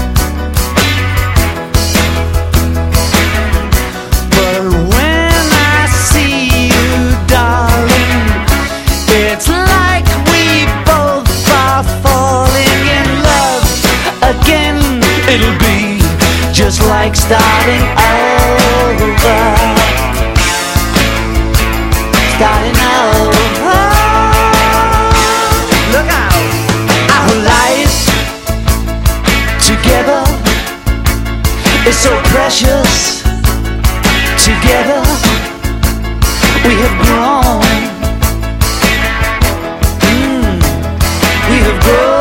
But when I see you, darling, it's like we both are falling in love again. It'll be just like starting over. Starting over. Look out. Our life together is so precious. Together we have grown. We have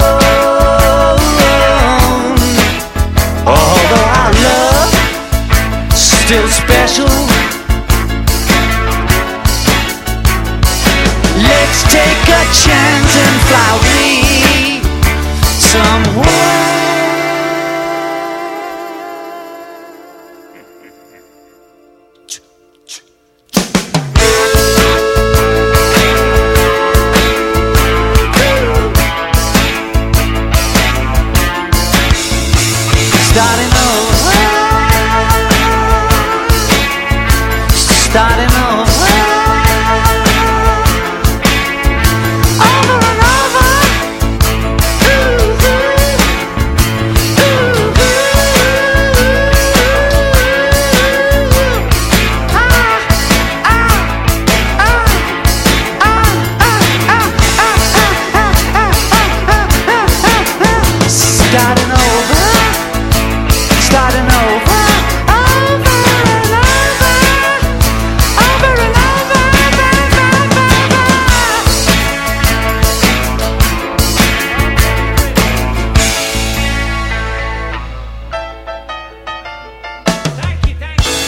grown. Although our love still special, let's take a chance and fly away somewhere. Starting over. Starting over. Over and over. Ooh, ooh, ooh, ooh. Ah, ah, ah, ah, ah, ah, ah, ah, ah, ah, ah, ah. Starting over. Starting over, over and over, over and over, Thank you.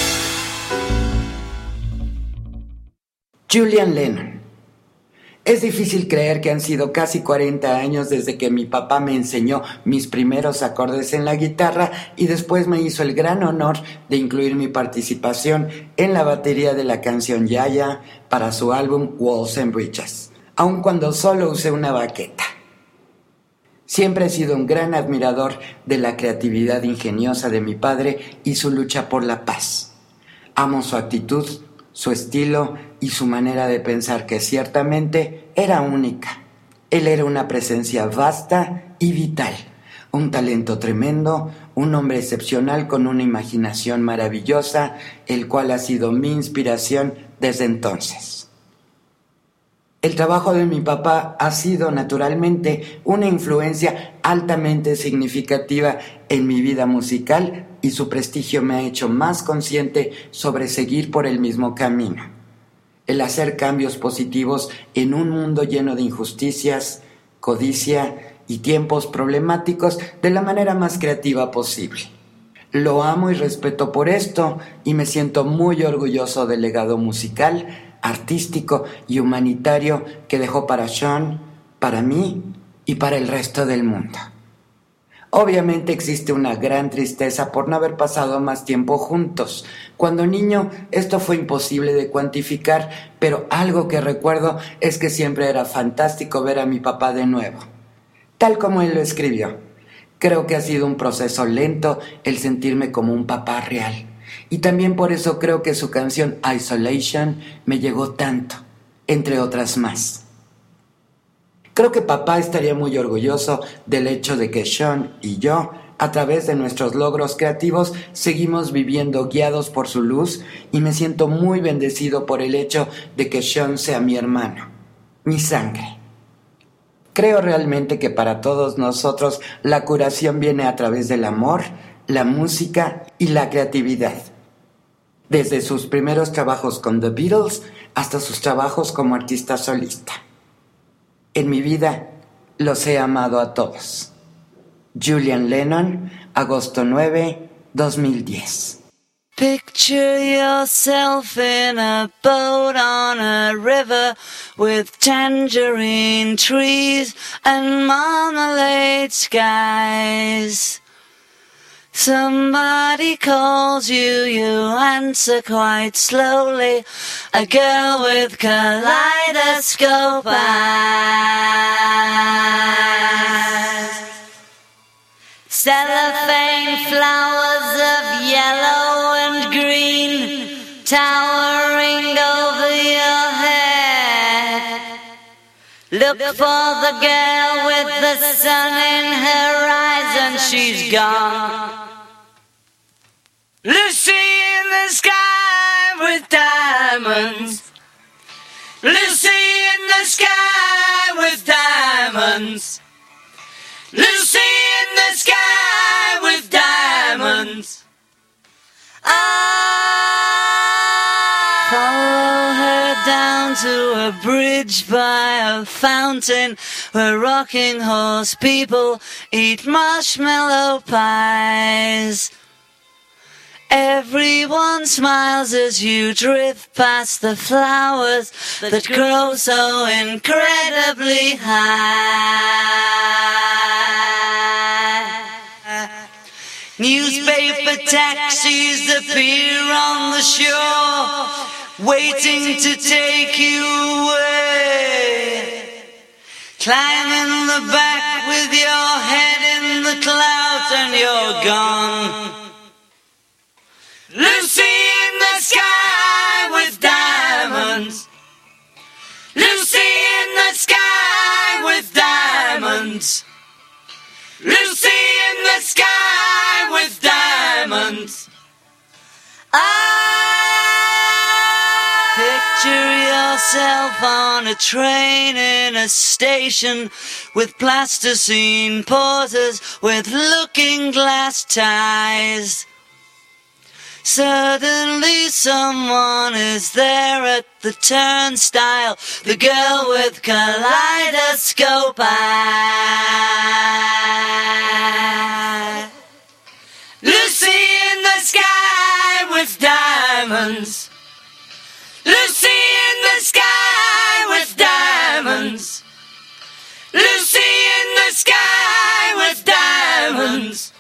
Julian Lennon. Es difícil creer que han sido casi 40 años desde que mi papá me enseñó mis primeros acordes en la guitarra y después me hizo el gran honor de incluir mi participación en la batería de la canción Yaya para su álbum Walls and Bridges, aun cuando solo usé una baqueta. Siempre he sido un gran admirador de la creatividad ingeniosa de mi padre y su lucha por la paz. Amo su actitud, su estilo y su manera de pensar, que ciertamente era única. Él era una presencia vasta y vital, Un talento tremendo, un hombre excepcional con una imaginación maravillosa, el cual ha sido mi inspiración desde entonces. El trabajo de mi papá ha sido naturalmente una influencia altamente significativa en mi vida musical y su prestigio me ha hecho más consciente sobre seguir por el mismo camino. El hacer cambios positivos en un mundo lleno de injusticias, codicia y tiempos problemáticos de la manera más creativa posible. Lo amo y respeto por esto y me siento muy orgulloso del legado musical, artístico y humanitario que dejó para Sean, para mí y para el resto del mundo. Obviamente existe una gran tristeza por no haber pasado más tiempo juntos. Cuando niño esto fue imposible de cuantificar, pero algo que recuerdo es que siempre era fantástico ver a mi papá de nuevo. Tal como él lo escribió. Creo que ha sido un proceso lento el sentirme como un papá real. Y también por eso creo que su canción Isolation me llegó tanto, entre otras más. Creo que papá estaría muy orgulloso del hecho de que Sean y yo, a través de nuestros logros creativos, seguimos viviendo guiados por su luz y me siento muy bendecido por el hecho de que Sean sea mi hermano, mi sangre. Creo realmente que para todos nosotros la curación viene a través del amor, la música y la creatividad. Desde sus primeros trabajos con The Beatles hasta sus trabajos como artista solista. En mi vida los he amado a todos. Julian Lennon, agosto 9, 2010. Picture yourself in a boat on a river with tangerine trees and marmalade skies. Somebody calls you, you answer quite slowly. A girl with kaleidoscope eyes. Cellophane flowers of yellow and green towering over your head. Look for the girl with the sun in her eyes and she's gone. Lucy in the sky with diamonds. Lucy in the sky with diamonds. Lucy in the sky with diamonds. Follow her down to a bridge by a fountain where rocking horse people eat marshmallow pies. Everyone smiles as you drift past the flowers that grow so incredibly high. Newspaper taxis appear on the shore, waiting to take you away. Climb in the back with your head in the clouds and you're gone. Lucy in the sky with diamonds. Lucy in the sky with diamonds. Lucy in the sky with diamonds. Picture yourself on a train in a station with plasticine porters with looking glass ties. Suddenly someone is there at the turnstile, the girl with kaleidoscope eyes. Lucy in the sky with diamonds. Lucy in the sky with diamonds. Lucy in the sky with diamonds.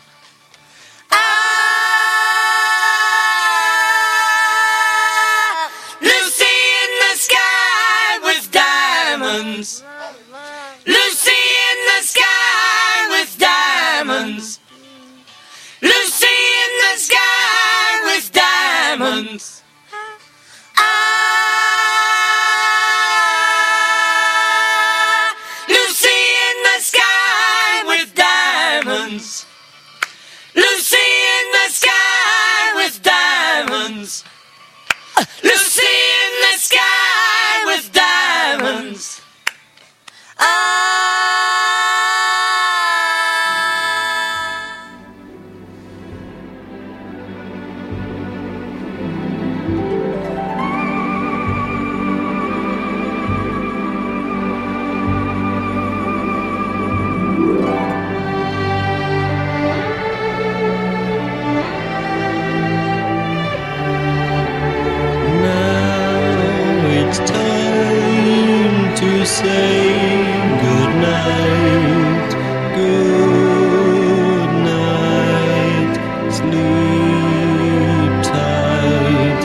Lucy in the sky with diamonds. Lucy in the sky with diamonds. Lucy in the sky with diamonds. saying good night, good night, sleep tight.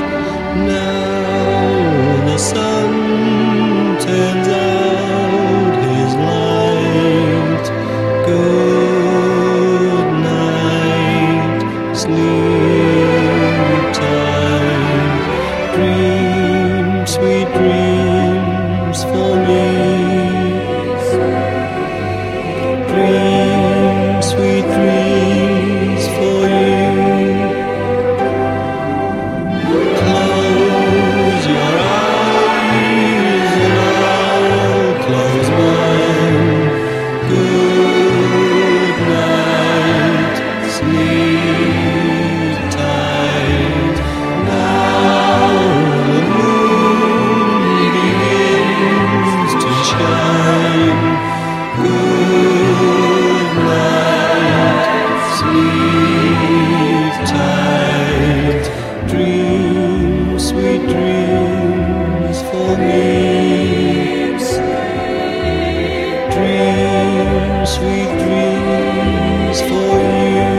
Now the sun turns out his light. Good night, sleep tight. Dream sweet dreams for me. Dream sweet dreams for you. Close your eyes and I'll close mine. Good night, sleep tight. Now the moon begins to shine. Good night, sleep tight. Dream sweet dreams for me. Dream sweet dreams for you.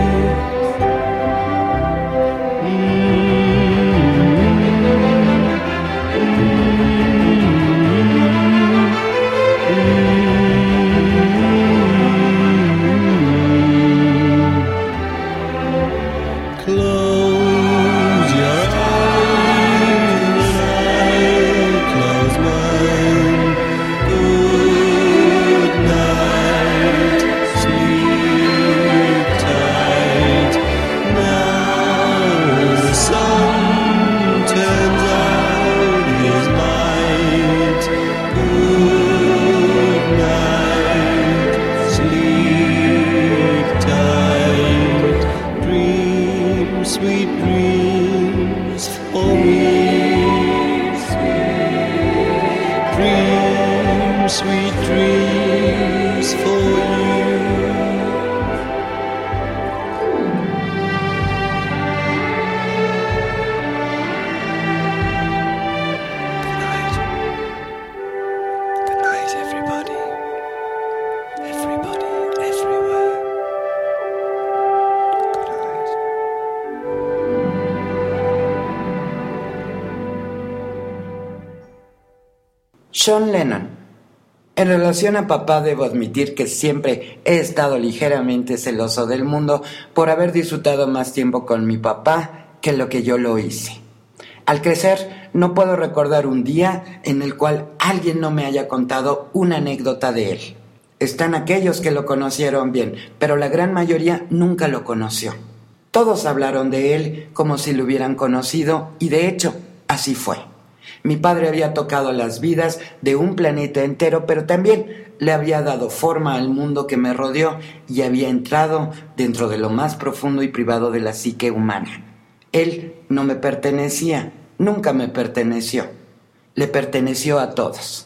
Close your eyes and I'll close mine. Good night, sleep tight. Now the sun turns out his light. Good night, sleep tight. Dream sweet dreams for me. Dream sweet dreams for you. Good night, everybody. Everybody, everywhere. Good night. John Lennon. En relación a papá, debo admitir que siempre he estado ligeramente celoso del mundo por haber disfrutado más tiempo con mi papá que lo que yo lo hice. Al crecer, no puedo recordar un día en el cual alguien no me haya contado una anécdota de él. Están aquellos que lo conocieron bien, pero la gran mayoría nunca lo conoció. Todos hablaron de él como si lo hubieran conocido y de hecho, así fue. Mi padre había tocado las vidas de un planeta entero, pero también le había dado forma al mundo que me rodeó y había entrado dentro de lo más profundo y privado de la psique humana. Él no me pertenecía, nunca me perteneció. Le perteneció a todos.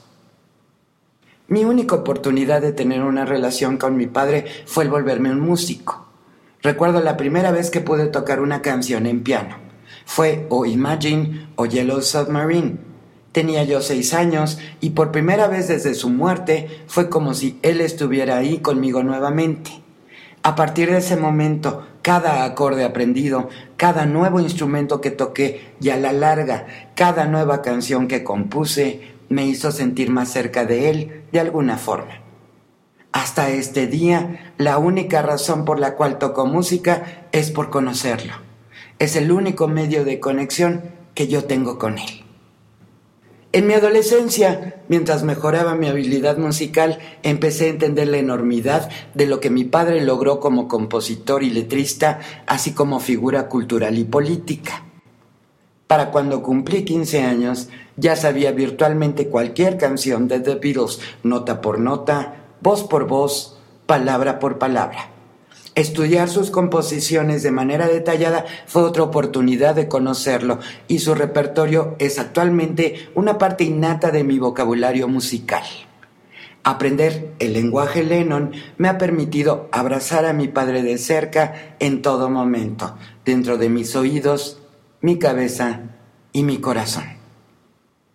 Mi única oportunidad de tener una relación con mi padre fue el volverme un músico. Recuerdo la primera vez que pude tocar una canción en piano. Fue o Imagine o Yellow Submarine. Tenía yo 6 años y por primera vez desde su muerte fue como si él estuviera ahí conmigo nuevamente. A partir de ese momento, cada acorde aprendido, cada nuevo instrumento que toqué y a la larga, cada nueva canción que compuse me hizo sentir más cerca de él de alguna forma. Hasta este día, la única razón por la cual toco música es por conocerlo. Es el único medio de conexión que yo tengo con él. En mi adolescencia, mientras mejoraba mi habilidad musical, empecé a entender la enormidad de lo que mi padre logró como compositor y letrista, así como figura cultural y política. Para cuando cumplí 15 años, ya sabía virtualmente cualquier canción de The Beatles, nota por nota, voz por voz, palabra por palabra. Estudiar sus composiciones de manera detallada fue otra oportunidad de conocerlo y su repertorio es actualmente una parte innata de mi vocabulario musical. Aprender el lenguaje Lennon me ha permitido abrazar a mi padre de cerca en todo momento, dentro de mis oídos, mi cabeza y mi corazón.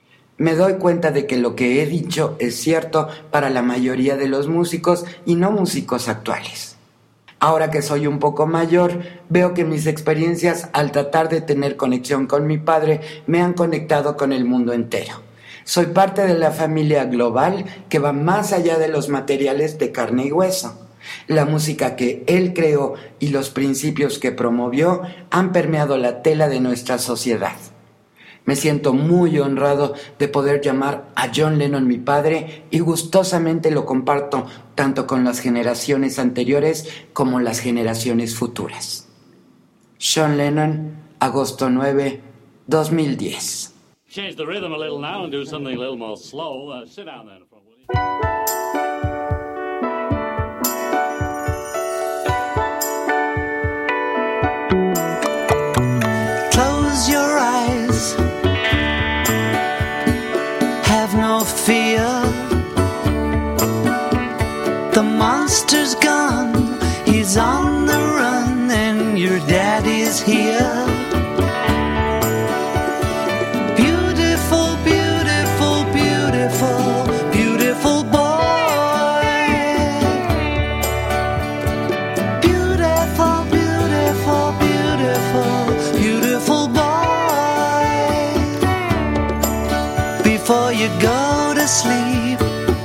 me doy cuenta de que lo que he dicho es cierto para la mayoría de los músicos y no músicos actuales. Ahora que soy un poco mayor, veo que mis experiencias al tratar de tener conexión con mi padre me han conectado con el mundo entero. Soy parte de la familia global que va más allá de los materiales de carne y hueso. La música que él creó y los principios que promovió han permeado la tela de nuestra sociedad. Me siento muy honrado de poder llamar a John Lennon mi padre y gustosamente lo comparto tanto con las generaciones anteriores como las generaciones futuras. John Lennon, agosto 9, 2010. Change the rhythm a little now and do something a little more slow. Sit down then. Will you? Close your eyes, have no fear. The monster's gone, he's on the run, and your daddy's here. Beautiful, beautiful, beautiful, beautiful boy. Beautiful, beautiful, beautiful, beautiful boy. Before you go to sleep,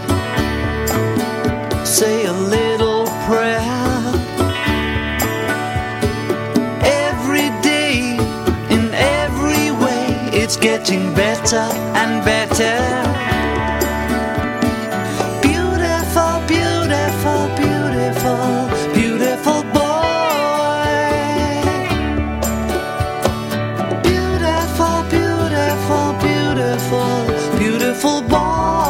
say a little prayer. Every day, in every way, it's getting better and better. Beautiful, beautiful, beautiful, beautiful boy. Beautiful, beautiful, beautiful, beautiful boy.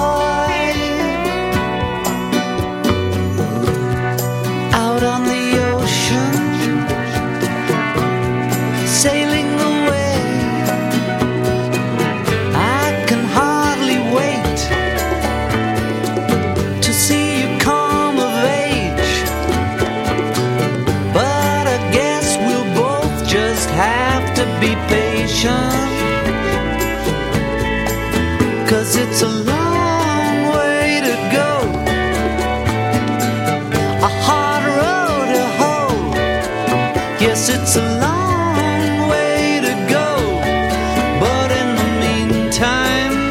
Out on the ocean, sailing away, I can hardly wait to see you come of age. But I guess we'll both just have to be patient, 'cause it's a long way to go, a hard road to hoe. Yes, it's a long way to go, but in the meantime,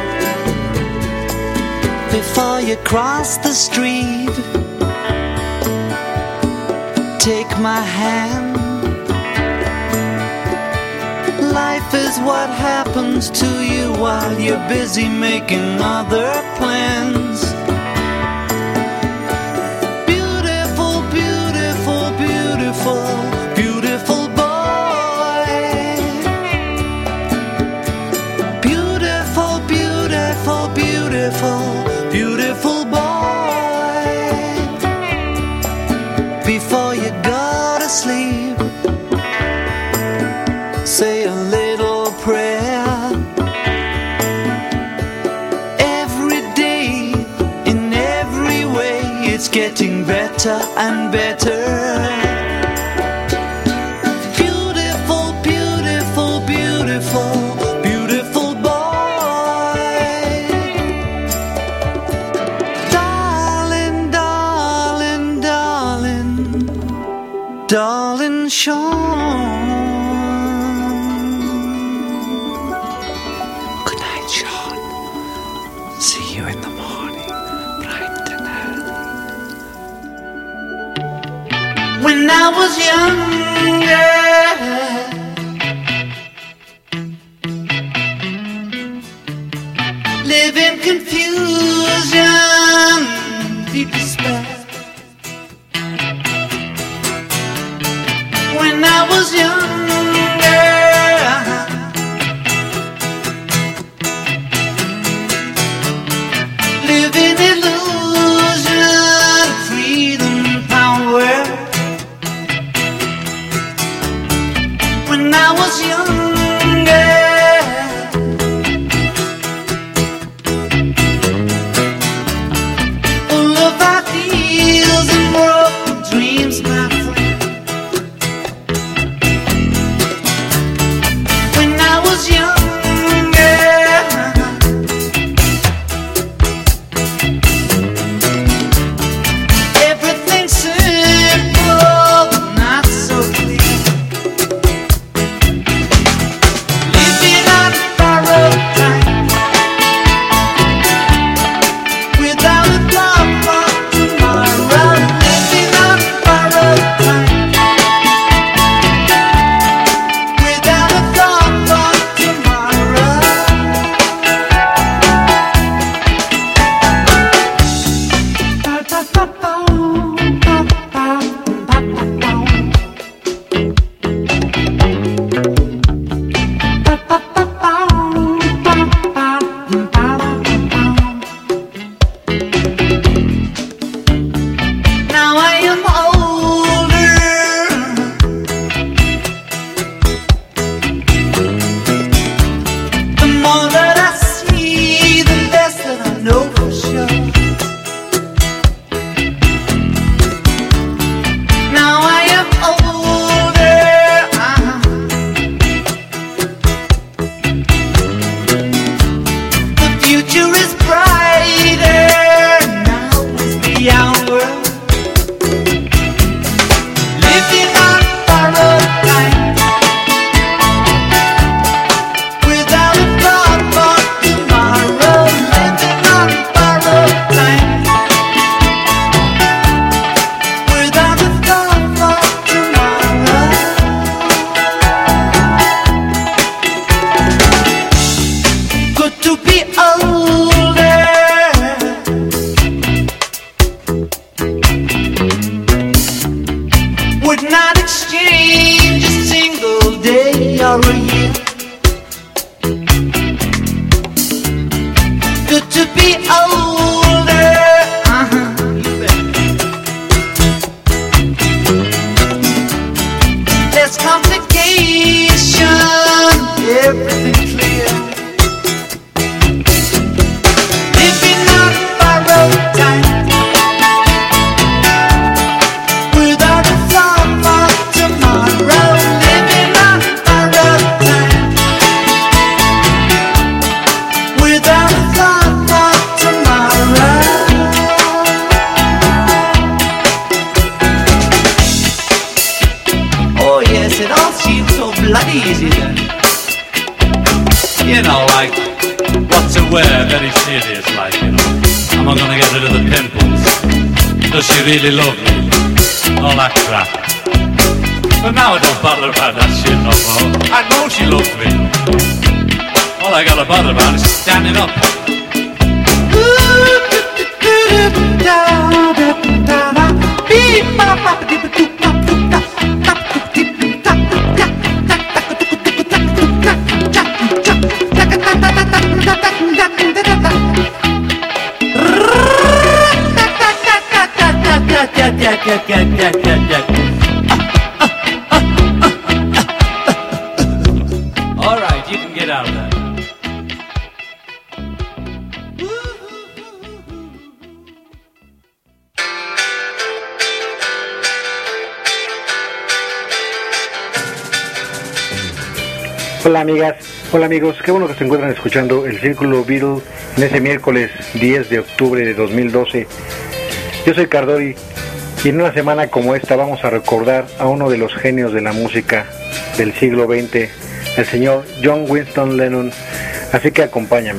before you cross the street, take my hand. Life is what happens to you while you're busy making other plans. Beautiful, beautiful, beautiful, beautiful boy. Beautiful, beautiful, beautiful, beautiful boy. Before you go to sleep, say a little prayer. Every day, in every way, it's getting better and better. Beautiful, beautiful, beautiful, beautiful boy. Darling, darling, darling, darling Sean. Good night, Sean. See you in the morning, bright and early. When I was younger, live in confusion, deep despair. When I was younger, live in illusion, freedom, power. When I was younger, very serious like, you know. Am I gonna get rid of the pimples? Does she really love me? All that crap. But now I don't bother about that shit no more. I know she loves me. All I gotta bother about is standing up. All right, you can get out of that. Hola amigas, hola amigos, qué bueno que se encuentran escuchando el Círculo Beatle en ese miércoles 10 de octubre de 2012. Yo soy Cardori y en una semana como esta vamos a recordar a uno de los genios de la música del siglo XX, el señor John Winston Lennon, así que acompáñame.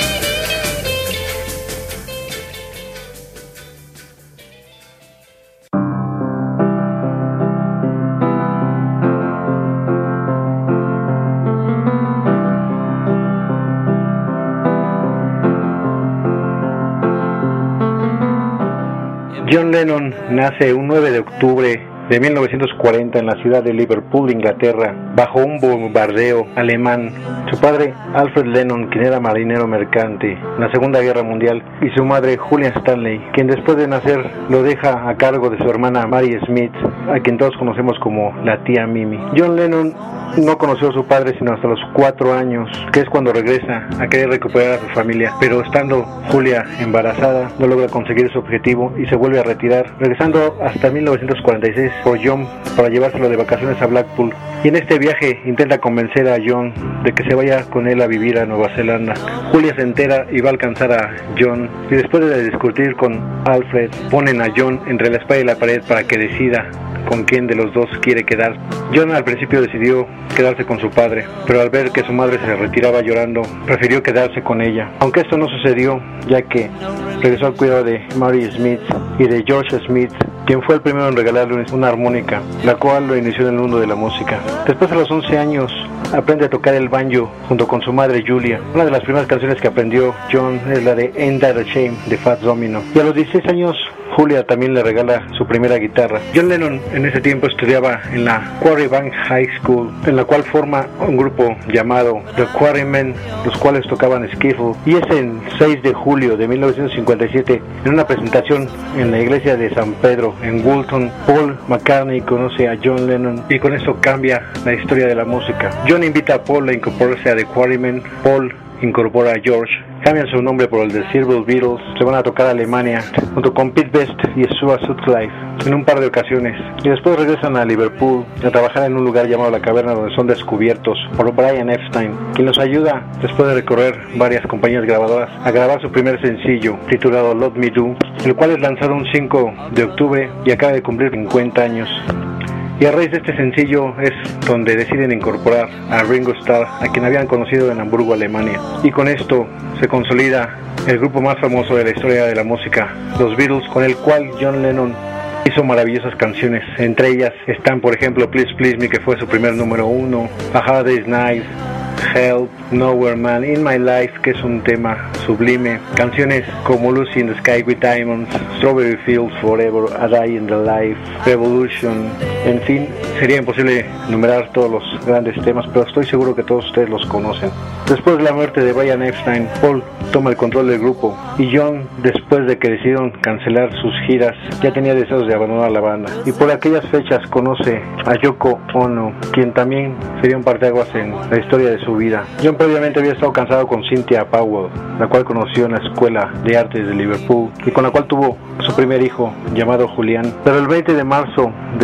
John Lennon nace un 9 de octubre de 1940 en la ciudad de Liverpool, Inglaterra, bajo un bombardeo alemán. Su padre, Alfred Lennon, quien era marinero mercante en la Segunda Guerra Mundial, y su madre, Julia Stanley, quien después de nacer lo deja a cargo de su hermana Mary Smith, a quien todos conocemos como la tía Mimi. John Lennon no conoció a su padre sino hasta los 4 años, que es cuando regresa a querer recuperar a su familia, pero estando Julia embarazada no logra conseguir su objetivo y se vuelve a retirar, regresando hasta 1946 por John para llevárselo de vacaciones a Blackpool, y en este viaje intenta convencer a John de que se vaya con él a vivir a Nueva Zelanda. Julia se entera y va a alcanzar a John, y después de discutir con Alfred ponen a John entre la espada y la pared para que decida con quién de los dos quiere quedar. John al principio decidió quedarse con su padre, pero al ver que su madre se retiraba llorando, prefirió quedarse con ella. Aunque esto no sucedió, ya que regresó al cuidado de Mary Smith y de George Smith, quien fue el primero en regalarle una armónica, la cual lo inició en el mundo de la música. Después, a los 11 años, aprende a tocar el banjo junto con su madre Julia. Una de las primeras canciones que aprendió John es la de Ain't That a Shame de Fats Domino. Y a los 16 años, Julia también le regala su primera guitarra. John Lennon en ese tiempo estudiaba en la Quarrybank High School, en la cual forma un grupo llamado The Quarrymen, los cuales tocaban skiffle. Y es el 6 de julio de 1957, en una presentación en la iglesia de San Pedro en Woolton, Paul McCartney conoce a John Lennon y con eso cambia la historia de la música. John invita a Paul a incorporarse a The Quarrymen. Paul incorpora a George, cambian su nombre por el de Círculo Beatles, se van a tocar a Alemania junto con Pete Best y Stuart Sutcliffe en un par de ocasiones, y después regresan a Liverpool a trabajar en un lugar llamado La Caverna, donde son descubiertos por Brian Epstein, quien los ayuda, después de recorrer varias compañías grabadoras, a grabar su primer sencillo titulado Love Me Do, el cual es lanzado un 5 de octubre y acaba de cumplir 50 años. Y a raíz de este sencillo es donde deciden incorporar a Ringo Starr, a quien habían conocido en Hamburgo, Alemania. Y con esto se consolida el grupo más famoso de la historia de la música, los Beatles, con el cual John Lennon hizo maravillosas canciones. Entre ellas están, por ejemplo, Please Please Me, que fue su primer número 1, A Hard Day's Night, Help, Nowhere Man, In My Life, que es un tema sublime, canciones como Lucy in the Sky with Diamonds, Strawberry Fields Forever, A Day in the Life, Revolution, en fin, sería imposible enumerar todos los grandes temas, pero estoy seguro que todos ustedes los conocen. Después de la muerte de Brian Epstein, Paul toma el control del grupo, y John, después de que decidieron cancelar sus giras, ya tenía deseos de abandonar la banda, y por aquellas fechas conoce a Yoko Ono, quien también sería un parteaguas en la historia de su vida. John previamente había estado casado con Cynthia Powell, la cual conoció en la Escuela de Artes de Liverpool y con la cual tuvo su primer hijo llamado Julián. Pero el 20 de marzo de 1960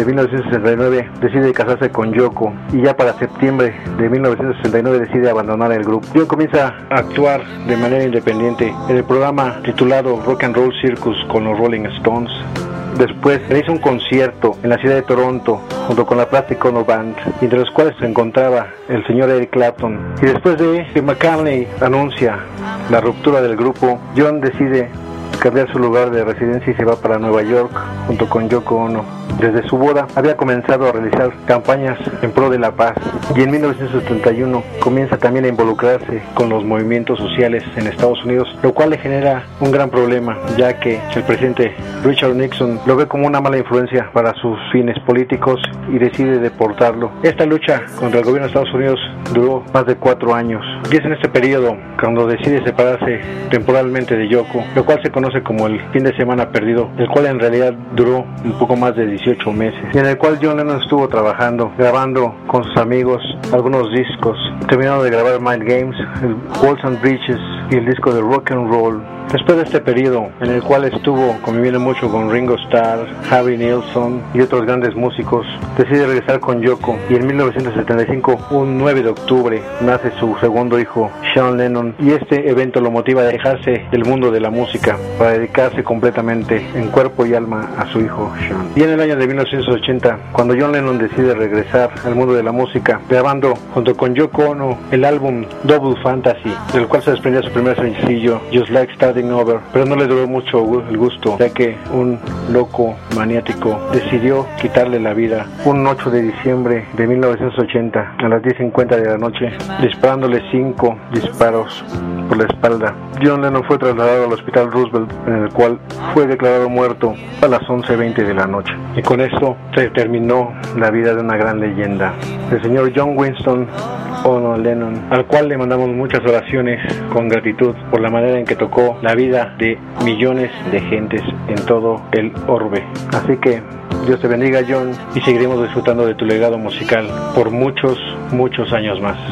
1969 decide casarse con Yoko y ya para septiembre de 1969 decide abandonar el grupo. John comienza a actuar de manera independiente en el programa titulado Rock and Roll Circus con los Rolling Stones. Después realiza un concierto en la ciudad de Toronto junto con la Plastic Ono Band, entre los cuales se encontraba el señor Eric Clapton. Y después de que McCartney anuncia la ruptura del grupo, John decide cambiar su lugar de residencia y se va para Nueva York junto con Yoko Ono. Desde su boda había comenzado a realizar campañas en pro de la paz y en 1971 comienza también a involucrarse con los movimientos sociales en Estados Unidos, lo cual le genera un gran problema, ya que el presidente Richard Nixon lo ve como una mala influencia para sus fines políticos y decide deportarlo. Esta lucha contra el gobierno de Estados Unidos duró más de 4 años y es en este periodo cuando decide separarse temporalmente de Yoko, lo cual se conoce como el fin de semana perdido, el cual en realidad duró un poco más de 18 meses, y en el cual John Lennon estuvo trabajando, grabando con sus amigos algunos discos, terminando de grabar Mind Games, el Walls and Bridges y el disco de Rock and Roll. Después de este periodo, en el cual estuvo conviviendo mucho con Ringo Starr, Harry Nilsson y otros grandes músicos, decide regresar con Yoko y en 1975, un 9 de octubre, nace su segundo hijo, Sean Lennon, y este evento lo motiva a dejarse del mundo de la música para dedicarse completamente en cuerpo y alma a su hijo Sean. Y en el año de 1980, cuando John Lennon decide regresar al mundo de la música, grabando junto con Yoko Ono el álbum Double Fantasy, del cual se desprendía su primer sencillo, Just Like Starting Over, pero no le duró mucho el gusto, ya que un loco maniático decidió quitarle la vida un 8 de diciembre de 1980 a las 10:50 de la noche, disparándole 5 disparos por la espalda. John Lennon fue trasladado al hospital Roosevelt, en el cual fue declarado muerto a las 11:20 de la noche. Y con esto se terminó la vida de una gran leyenda, el señor John Winston Ono Lennon, al cual le mandamos muchas oraciones con gratitud por la manera en que tocó la vida de millones de gentes en todo el orbe. Así que Dios te bendiga, John, y seguiremos disfrutando de tu legado musical por muchos, muchos años más.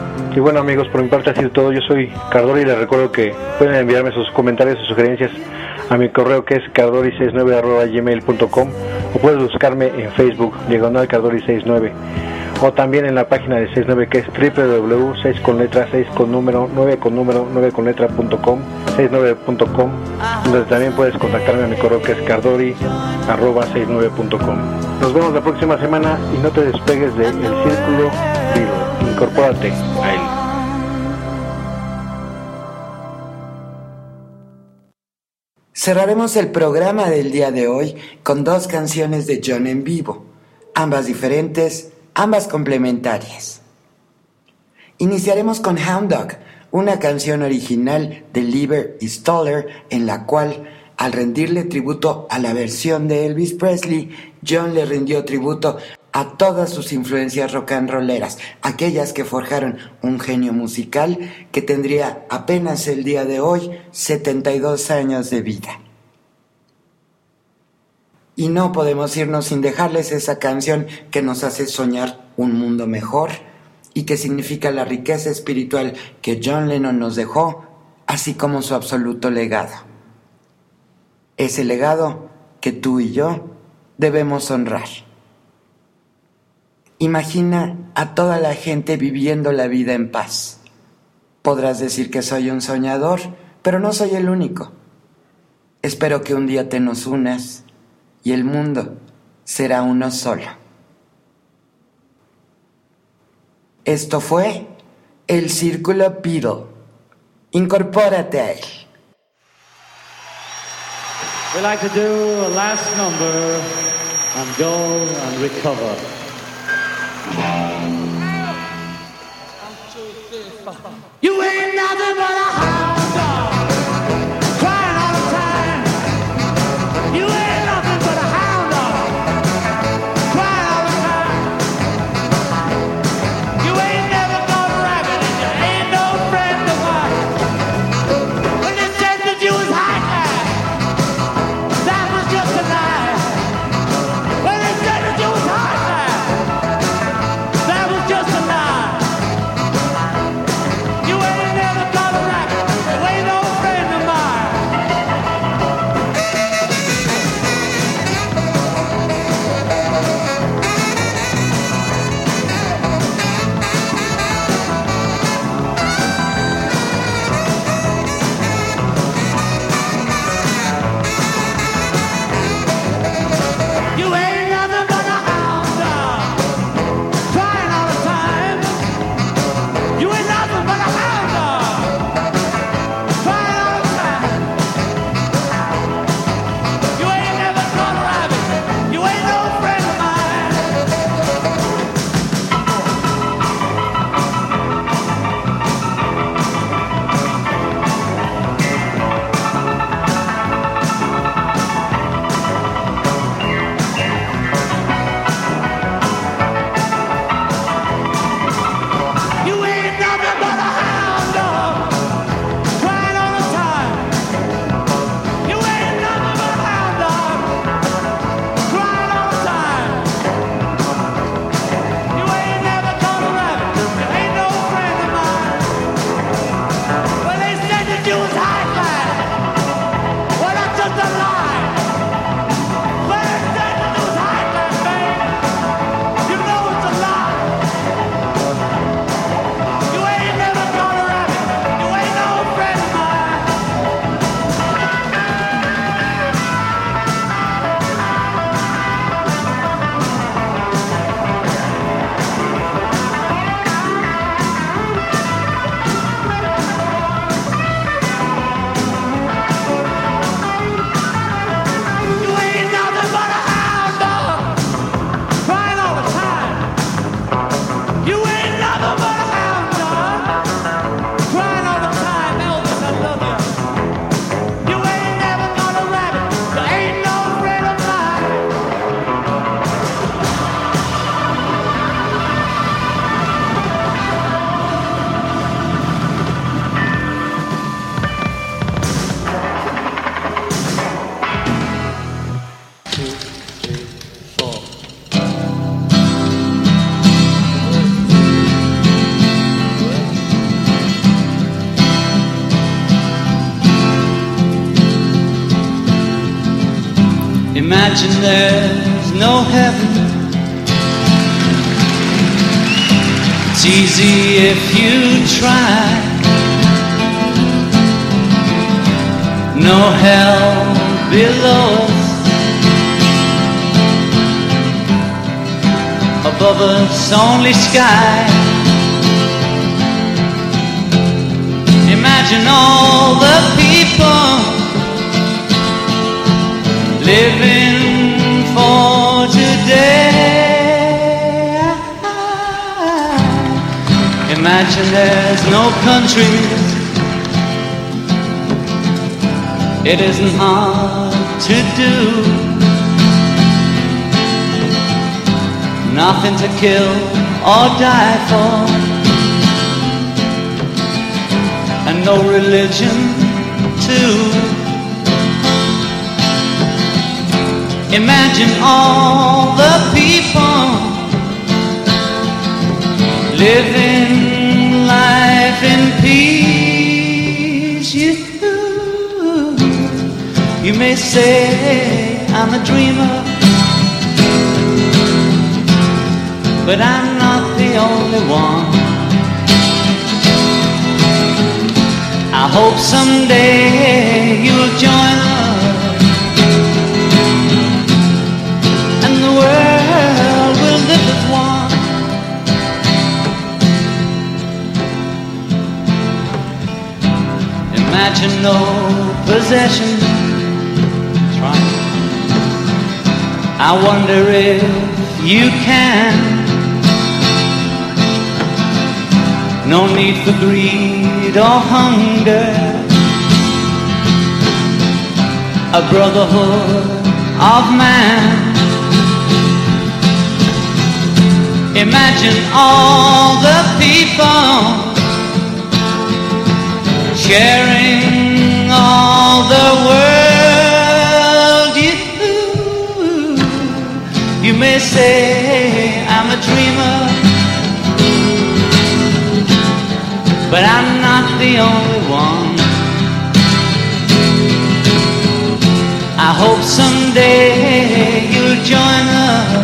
Y bueno, amigos, por mi parte ha sido todo. Yo soy Cardori y les recuerdo que pueden enviarme sus comentarios y sugerencias a mi correo, que es cardori69@gmail.com, o puedes buscarme en Facebook, diagonal Cardori69, o también en la página de 69, que es www.6 con letra 6 con número 9 con número 9 con letra.com, 69.com, donde también puedes contactarme a mi correo, que es cardori@69.com. Nos vemos la próxima semana y no te despegues del Círculo Vivo. Incorpórate a él. Cerraremos el programa del día de hoy con 2 canciones de John en vivo, ambas diferentes, ambas complementarias. Iniciaremos con Hound Dog, una canción original de Leiber y Stoller, en la cual, al rendirle tributo a la versión de Elvis Presley, John le rindió tributo a todas sus influencias rock and rolleras, aquellas que forjaron un genio musical que tendría apenas el día de hoy 72 años de vida. Y no podemos irnos sin dejarles esa canción que nos hace soñar un mundo mejor y que significa la riqueza espiritual que John Lennon nos dejó, así como su absoluto legado. Ese legado que tú y yo debemos honrar. Imagina a toda la gente viviendo la vida en paz. Podrás decir que soy un soñador, pero no soy el único. Espero que un día te nos unas y el mundo será uno solo. Esto fue el Círculo Beatle. Incorpórate a él. We like to do a last number and go and recover. You ain't nothing but a hound dog, crying all the time. You ain't nothing but a hound dog, crying all the time. You ain't never gone rabbit and you ain't no friend of mine. When they said that you was hot, that was just a lie. When they said that you was hot, that was just a lie. You ain't never gonna rock it. Imagine there's no heaven. It's easy if you try. No hell below us. Above us only sky. Imagine all the people living for today. Imagine there's no countries. It isn't hard to do. Nothing to kill or die for, and no religion too. Imagine all the people living life in peace. You may say I'm a dreamer, but I'm not the only one. I hope someday you'll join us, and the world will live as one. Imagine no possessions. Try. I wonder if you can. No need for greed or hunger. A brotherhood of man. Imagine all the people sharing all the world. You may say I'm a dreamer, but I'm not the only one. I hope someday you'll join us,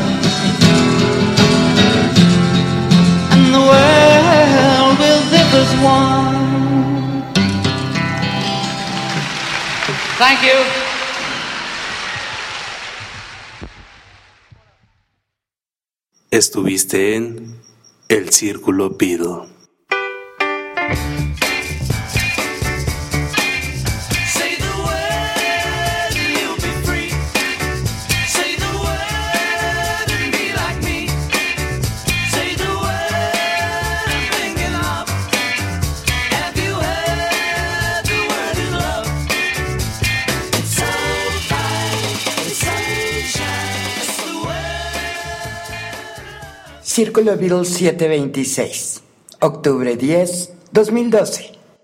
and the world will live as one. Thank you. Estuviste en El Círculo Beatle. Círculo Beatles 726, octubre 10, 2012.